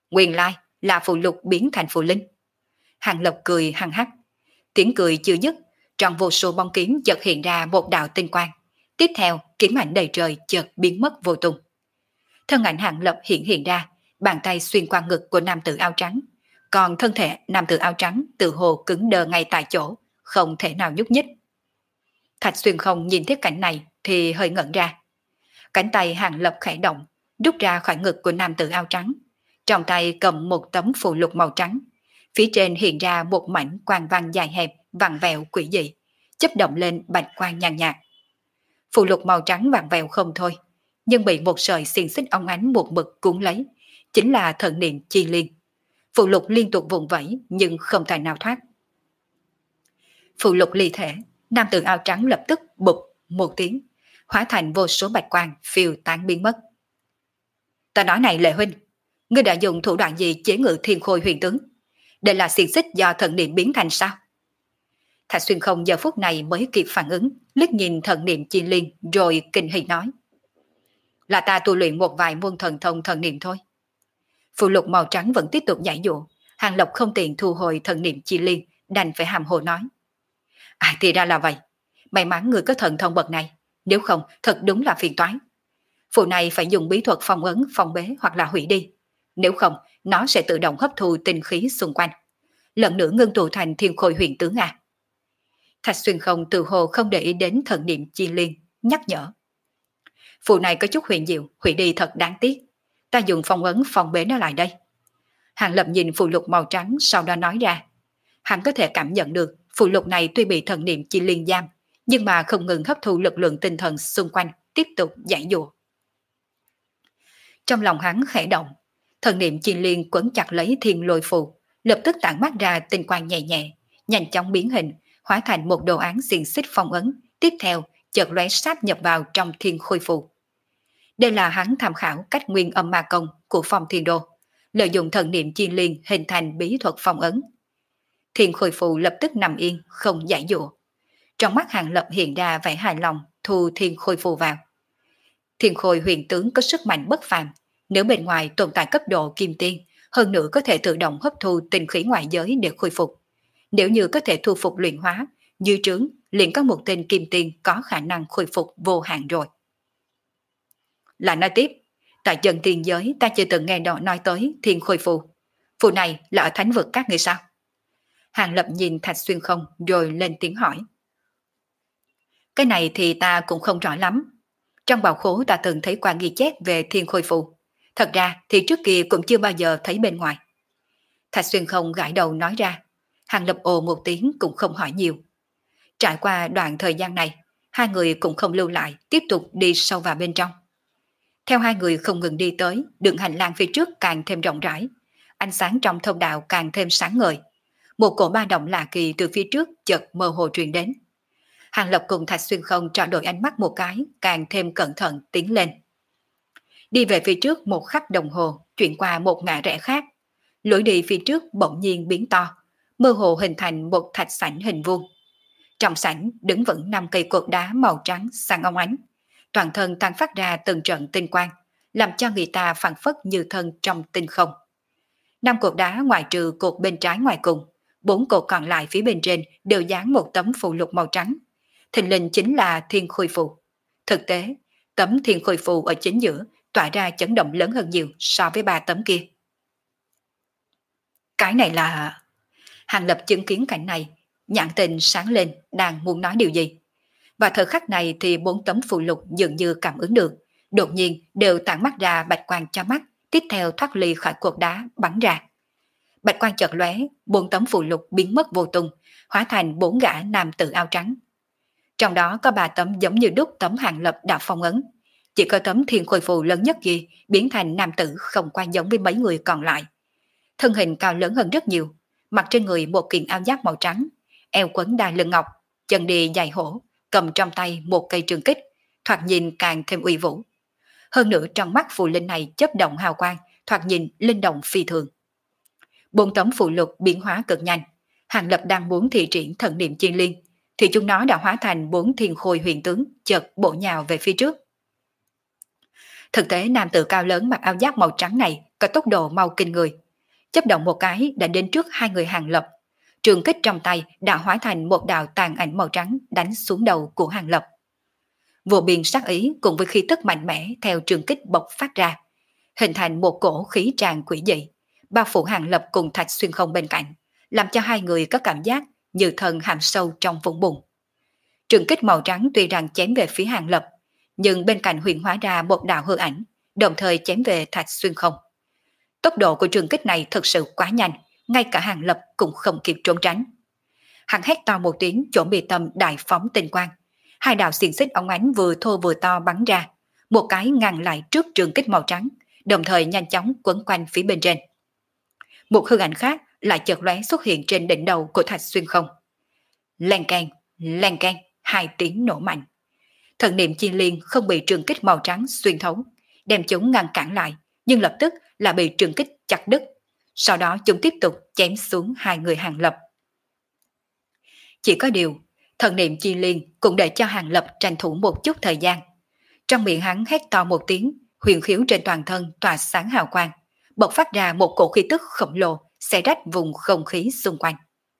A: Nguyên lai là phù lục biến thành phù linh. Hàng Lập cười hăng hắc. Tiếng cười chưa dứt, trong vô số bóng kiếm chợt hiện ra một đạo tinh quang. Tiếp theo, kiếm ảnh đầy trời chợt biến mất vô tung. Thân ảnh Hàng Lập hiện hiện ra, bàn tay xuyên qua ngực của nam tử áo trắng. Còn thân thể nam tử áo trắng tự hồ cứng đờ ngay tại chỗ, không thể nào nhúc nhích. Thạch Xuyên Không nhìn thấy cảnh này thì hơi ngẩn ra. Cánh tay Hàng Lập khẽ động, rút ra khỏi ngực của nam tử áo trắng. Trong tay cầm một tấm phù lục màu trắng. Phía trên hiện ra một mảnh quang văn dài hẹp, vặn vẹo quỷ dị, chấp động lên bạch quang nhàn nhạt. Phù lục màu trắng vặn vẹo không thôi, nhưng bị một sợi xiềng xích óng ánh một mực cuốn lấy, chính là thần niệm chi liên. Phù lục liên tục vùng vẫy nhưng không thể nào thoát. Phù lục ly thể, nam tử áo trắng lập tức bụp một tiếng, hóa thành vô số bạch quang phiêu tán biến mất. Ta nói này Lệ huynh, ngươi đã dùng thủ đoạn gì chế ngự thiên khôi huyền tướng? Đây là xiềng xích do thần niệm biến thành sao? Thạch Xuyên Không giờ phút này mới kịp phản ứng, liếc nhìn thần niệm chi liên rồi kinh hỉ nói. Là ta tu luyện một vài môn thần thông thần niệm thôi. Phù lục màu trắng vẫn tiếp tục giải dụ, Hàng Lập không tiện thu hồi thần niệm chi liên, đành phải hàm hồ nói. À thì ra là vậy, may mắn người có thần thông bậc này, nếu không thật đúng là phiền toái. Phù này phải dùng bí thuật phong ấn, phong bế hoặc là hủy đi, nếu không nó sẽ tự động hấp thu tinh khí xung quanh, lần nữa ngưng tụ thành thiên khôi huyền tướng à. Thạch Xuyên Không tự hồ không để ý đến thần niệm chi liên, nhắc nhở. Phù này có chút huyền diệu, hủy đi thật đáng tiếc, ta dùng phong ấn phong bế nó lại đây. Hàng Lập nhìn phù lục màu trắng sau đó nói ra. Hắn có thể cảm nhận được phù lục này tuy bị thần niệm chi liên giam, nhưng mà không ngừng hấp thu lực lượng tinh thần xung quanh, tiếp tục giải dụ. Trong lòng hắn khẽ động, thần niệm chi liên quấn chặt lấy thiên lôi phù, lập tức tản mát ra tinh quang nhẹ nhẹ, nhanh chóng biến hình, hóa thành một đồ án xiềng xích phong ấn, tiếp theo chợt lóe sát nhập vào trong thiên khôi phù. Đây là hắn tham khảo cách nguyên âm ma công của Phong Thiên Đô, lợi dụng thần niệm chi liên hình thành bí thuật phong ấn. Thiên khôi phù lập tức nằm yên, không giải dụ. Trong mắt Hàng Lập hiện ra vẻ hài lòng, thu thiên khôi phù vào. Thiên khôi huyền tướng có sức mạnh bất phàm, nếu bên ngoài tồn tại cấp độ kim tiên, hơn nữa có thể tự động hấp thu tinh khí ngoại giới để khôi phục. Nếu như có thể thu phục luyện hóa, dư trướng liền có một tên kim tiên có khả năng khôi phục vô hạn rồi. Lại nói tiếp, tại chân tiên giới ta chưa từng nghe nói, nói tới thiên khôi phù. Phù này là ở thánh vực các người sao? Hàng Lập nhìn Thạch Xuyên Không rồi lên tiếng hỏi. Cái này thì ta cũng không rõ lắm. Trong bảo khố ta từng thấy qua ghi chép về thiên khôi phù. Thật ra thì trước kia cũng chưa bao giờ thấy bên ngoài. Thạch Xuyên Không gãi đầu nói ra. Hàng Lập ồ một tiếng cũng không hỏi nhiều. Trải qua đoạn thời gian này, hai người cũng không lưu lại, tiếp tục đi sâu vào bên trong. Theo hai người không ngừng đi tới, đường hành lang phía trước càng thêm rộng rãi. Ánh sáng trong thông đạo càng thêm sáng ngời. Một cổ ba động lạ kỳ từ phía trước chợt mơ hồ truyền đến. Hàng Lập cùng Thạch Xuyên Không trao đổi ánh mắt một cái, càng thêm cẩn thận tiến lên. Đi về phía trước một khắc đồng hồ, chuyển qua một ngã rẽ khác. Lối đi phía trước bỗng nhiên biến to, mơ hồ hình thành một thạch sảnh hình vuông. Trong sảnh đứng vững năm cây cột đá màu trắng sáng óng ánh, toàn thân tan phát ra từng trận tinh quang, làm cho người ta phảng phất như thân trong tinh không. Năm cột đá ngoại trừ cột bên trái ngoài cùng, bốn cột còn lại phía bên trên đều dán một tấm phù lục màu trắng. Thình lình chính là thiên khôi phù. Thực tế, tấm thiên khôi phù ở chính giữa tỏa ra chấn động lớn hơn nhiều so với ba tấm kia. Cái này là... Hàng Lập chứng kiến cảnh này, nhãn tình sáng lên, đang muốn nói điều gì. Và thời khắc này thì bốn tấm phù lục dường như cảm ứng được, đột nhiên đều tản mắt ra bạch quang cho mắt, tiếp theo thoát ly khỏi cột đá bắn ra. Bạch quang chợt lóe, bốn tấm phù lục biến mất vô tung, hóa thành bốn gã nam tử áo trắng. Trong đó có ba tấm giống như đúc tấm Hàng Lập đã phong ấn, chỉ có tấm thiên khôi phù lớn nhất kia biến thành nam tử không quan giống với mấy người còn lại. Thân hình cao lớn hơn rất nhiều, mặc trên người một kiện áo giáp màu trắng, eo quấn đai lưng ngọc, chân đi dài hổ, cầm trong tay một cây trường kích, thoạt nhìn càng thêm uy vũ. Hơn nữa trong mắt phù linh này chớp động hào quang, thoạt nhìn linh động phi thường. Bốn tấm phù lục biến hóa cực nhanh, Hàng Lập đang muốn thị triển thần niệm chi liên, thì chúng nó đã hóa thành bốn thiên khôi huyền tướng chợt bổ nhào về phía trước. Thực tế nam tử cao lớn mặc áo giáp màu trắng này có tốc độ mau kinh người. Chấp động một cái đã đến trước hai người Hàng Lập. Trường kích trong tay đã hóa thành một đạo tàn ảnh màu trắng đánh xuống đầu của Hàng Lập. Vô biên sát ý cùng với khí tức mạnh mẽ theo trường kích bộc phát ra, hình thành một cổ khí tràn quỷ dị, bao phủ Hàng Lập cùng Thạch Xuyên Không bên cạnh, làm cho hai người có cảm giác như thần hàm sâu trong vũng bùn. Trường kích màu trắng tuy rằng chém về phía Hàng Lập, nhưng bên cạnh hiện hóa ra một đạo hư ảnh, đồng thời chém về Thạch Xuyên Không. Tốc độ của trường kích này thật sự quá nhanh, ngay cả Hàng Lập cũng không kịp trốn tránh. Hắn hét to một tiếng, chỗ mi tâm đại phóng tinh quang, hai đạo xiềng xích óng ánh vừa thô vừa to bắn ra, một cái ngăn lại trước trường kích màu trắng, đồng thời nhanh chóng quấn quanh phía bên trên. Một hư ảnh khác lại chợt lóe xuất hiện trên đỉnh đầu của Thạch Xuyên Không. Len keng, len keng, hai tiếng nổ mạnh. Thần niệm chi liên không bị trường kích màu trắng xuyên thấu, đem chúng ngăn cản lại, nhưng lập tức là bị trường kích chặt đứt. Sau đó chúng tiếp tục chém xuống hai người Hàng Lập. Chỉ có điều, thần niệm chi liên cũng để cho Hàng Lập tranh thủ một chút thời gian. Trong miệng hắn hét to một tiếng, huyền khiếu trên toàn thân tỏa sáng hào quang, bộc phát ra một cổ khí tức khổng lồ, xé rách vùng không khí xung quanh.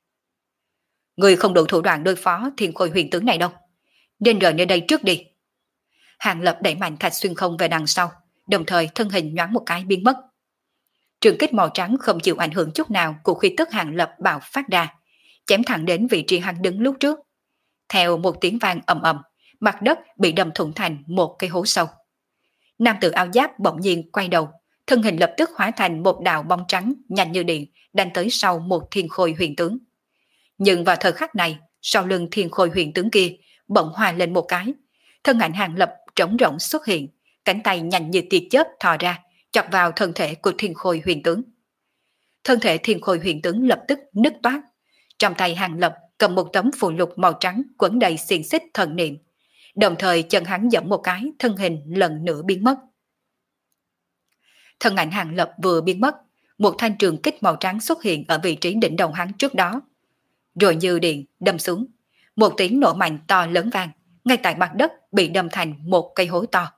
A: Người không đủ thủ đoạn đối phó Thiên Khôi huyền tướng này đâu, nên rời nơi đây trước đi. Hàng Lập đẩy mạnh Thạch Xuyên Không về đằng sau, đồng thời thân hình nhoáng một cái biến mất. Trường kích màu trắng không chịu ảnh hưởng chút nào của khí tức Hàng Lập bạo phát ra, chém thẳng đến vị trí hắn đứng lúc trước. Theo một tiếng vang ầm ầm, mặt đất bị đâm thủng thành một cái hố sâu. Nam tử áo giáp bỗng nhiên quay đầu, thân hình lập tức hóa thành một đạo bóng trắng nhanh như điện, đánh tới sau một Thiên Khôi huyền tướng. Nhưng vào thời khắc này, sau lưng Thiên Khôi huyền tướng kia bỗng hòa lên một cái, thân ảnh Hàng Lập trống rỗng xuất hiện, cánh tay nhanh như tia chớp thò ra, chọc vào thân thể của Thiên Khôi huyền tướng. Thân thể Thiên Khôi huyền tướng lập tức nứt toát. Trong tay Hàng Lập cầm một tấm phù lục màu trắng quấn đầy xiềng xích thần niệm, đồng thời chân hắn giẫm một cái, thân hình lần nữa biến mất. Thân ảnh Hàng Lập vừa biến mất, một thanh trường kích màu trắng xuất hiện ở vị trí đỉnh đầu hắn trước đó, rồi như điện đâm xuống, một tiếng nổ mạnh to lớn vang, ngay tại mặt đất bị đâm thành một cây hố to.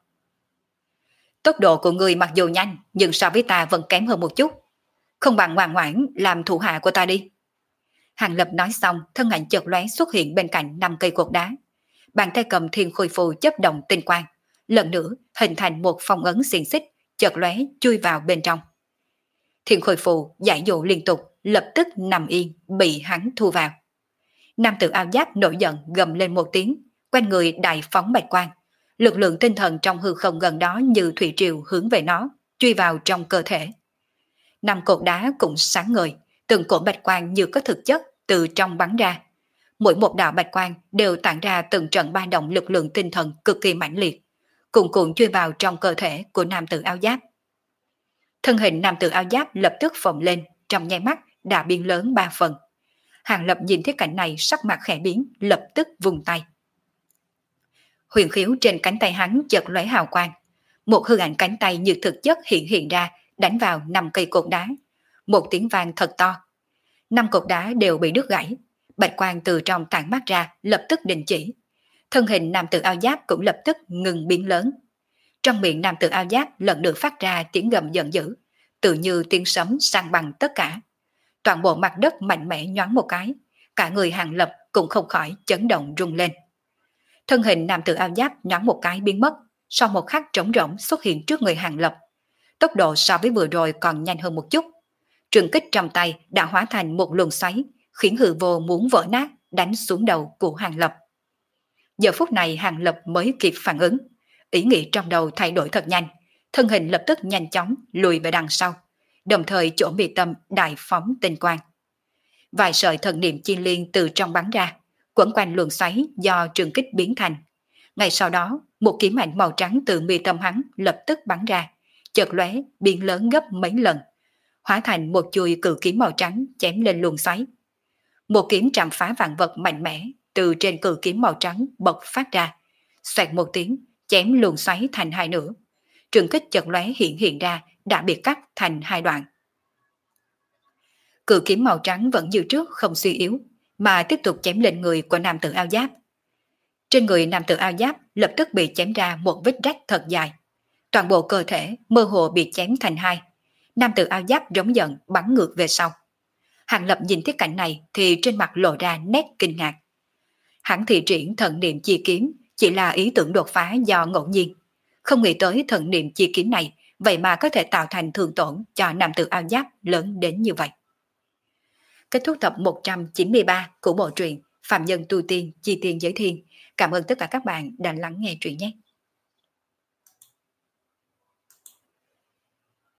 A: Tốc độ của người mặc dù nhanh, nhưng so với ta vẫn kém hơn một chút, không bằng ngoan ngoãn làm thủ hạ của ta đi. Hàng Lập nói xong, thân ảnh chợt lóe xuất hiện bên cạnh năm cây cột đá, bàn tay cầm Thiên Khôi phù chấp động tinh quang, lần nữa hình thành một phong ấn xiềng xích, chợt lóe chui vào bên trong. Thiên Khôi phù giải dụ liên tục, lập tức nằm yên, bị hắn thu vào. Nam tử áo giáp nổi giận gầm lên một tiếng, quanh người đại phóng bạch quang, lực lượng tinh thần trong hư không gần đó như thủy triều hướng về nó, chui vào trong cơ thể. Năm cột đá cũng sáng ngời, từng cột bạch quang như có thực chất từ trong bắn ra. Mỗi một đạo bạch quang đều tản ra từng trận ba động lực lượng tinh thần cực kỳ mãnh liệt, cuồn cuộn chui vào trong cơ thể của nam tử áo giáp. Thân hình nam tử áo giáp lập tức phồng lên, trong nháy mắt đã biến lớn ba phần. Hàng Lập nhìn thấy cảnh này sắc mặt khẽ biến, lập tức vùng tay. Huyền khiếu trên cánh tay hắn chợt lóe hào quang, một hư ảnh cánh tay như thực chất hiện hiện ra, đánh vào năm cây cột đá. Một tiếng vang thật to, năm cột đá đều bị đứt gãy, bạch quang từ trong tản mát ra lập tức đình chỉ. Thân hình nam tử áo giáp cũng lập tức ngừng biến lớn. Trong miệng nam tử áo giáp lần lượt phát ra tiếng gầm giận dữ, tự như tiếng sấm san bằng tất cả. Toàn bộ mặt đất mạnh mẽ nhoáng một cái, cả người Hàng Lập cũng không khỏi chấn động rung lên. Thân hình nam tử áo giáp nhoáng một cái biến mất, sau một khắc trống rỗng xuất hiện trước người Hàng Lập. Tốc độ so với vừa rồi còn nhanh hơn một chút. Trường kích trong tay đã hóa thành một luồng xoáy, khiến hư vô muốn vỡ nát, đánh xuống đầu của Hàng Lập. Giờ phút này Hàng Lập mới kịp phản ứng, ý nghĩ trong đầu thay đổi thật nhanh, thân hình lập tức nhanh chóng lùi về đằng sau, đồng thời chỗ mi tâm đại phóng tinh quang. Vài sợi thần niệm chi liên từ trong bắn ra, quẩn quanh luồng xoáy do trường kích biến thành. Ngay sau đó, một kiếm ảnh màu trắng từ mi tâm hắn lập tức bắn ra, chợt lóe biến lớn gấp mấy lần, hóa thành một chuôi cự kiếm màu trắng chém lên luồng xoáy. Một kiếm chạm phá vạn vật mạnh mẽ từ trên cự kiếm màu trắng bộc phát ra, xoẹt một tiếng chém luồng xoáy thành hai nửa. Trường kích chợt lóe hiện hiện ra đã bị cắt thành hai đoạn. Cự kiếm màu trắng vẫn như trước không suy yếu, mà tiếp tục chém lên người của nam tử áo giáp. Trên người nam tử áo giáp lập tức bị chém ra một vết rách thật dài. Toàn bộ cơ thể mơ hồ bị chém thành hai. Nam tử áo giáp giống giận bắn ngược về sau. Hàng Lập nhìn thấy cảnh này thì trên mặt lộ ra nét kinh ngạc. Hắn thi triển thần niệm chi kiếm chỉ là ý tưởng đột phá do ngẫu nhiên. Không nghĩ tới thần niệm chi kiếm này vậy mà có thể tạo thành thương tổn cho nam tử áo giáp lớn đến như vậy. Kết thúc tập một trăm chín mươi ba của bộ truyện Phạm Nhân Tu Tiên Chi Tiên Giới Thiên. Cảm ơn tất cả các bạn đã lắng nghe truyện nhé.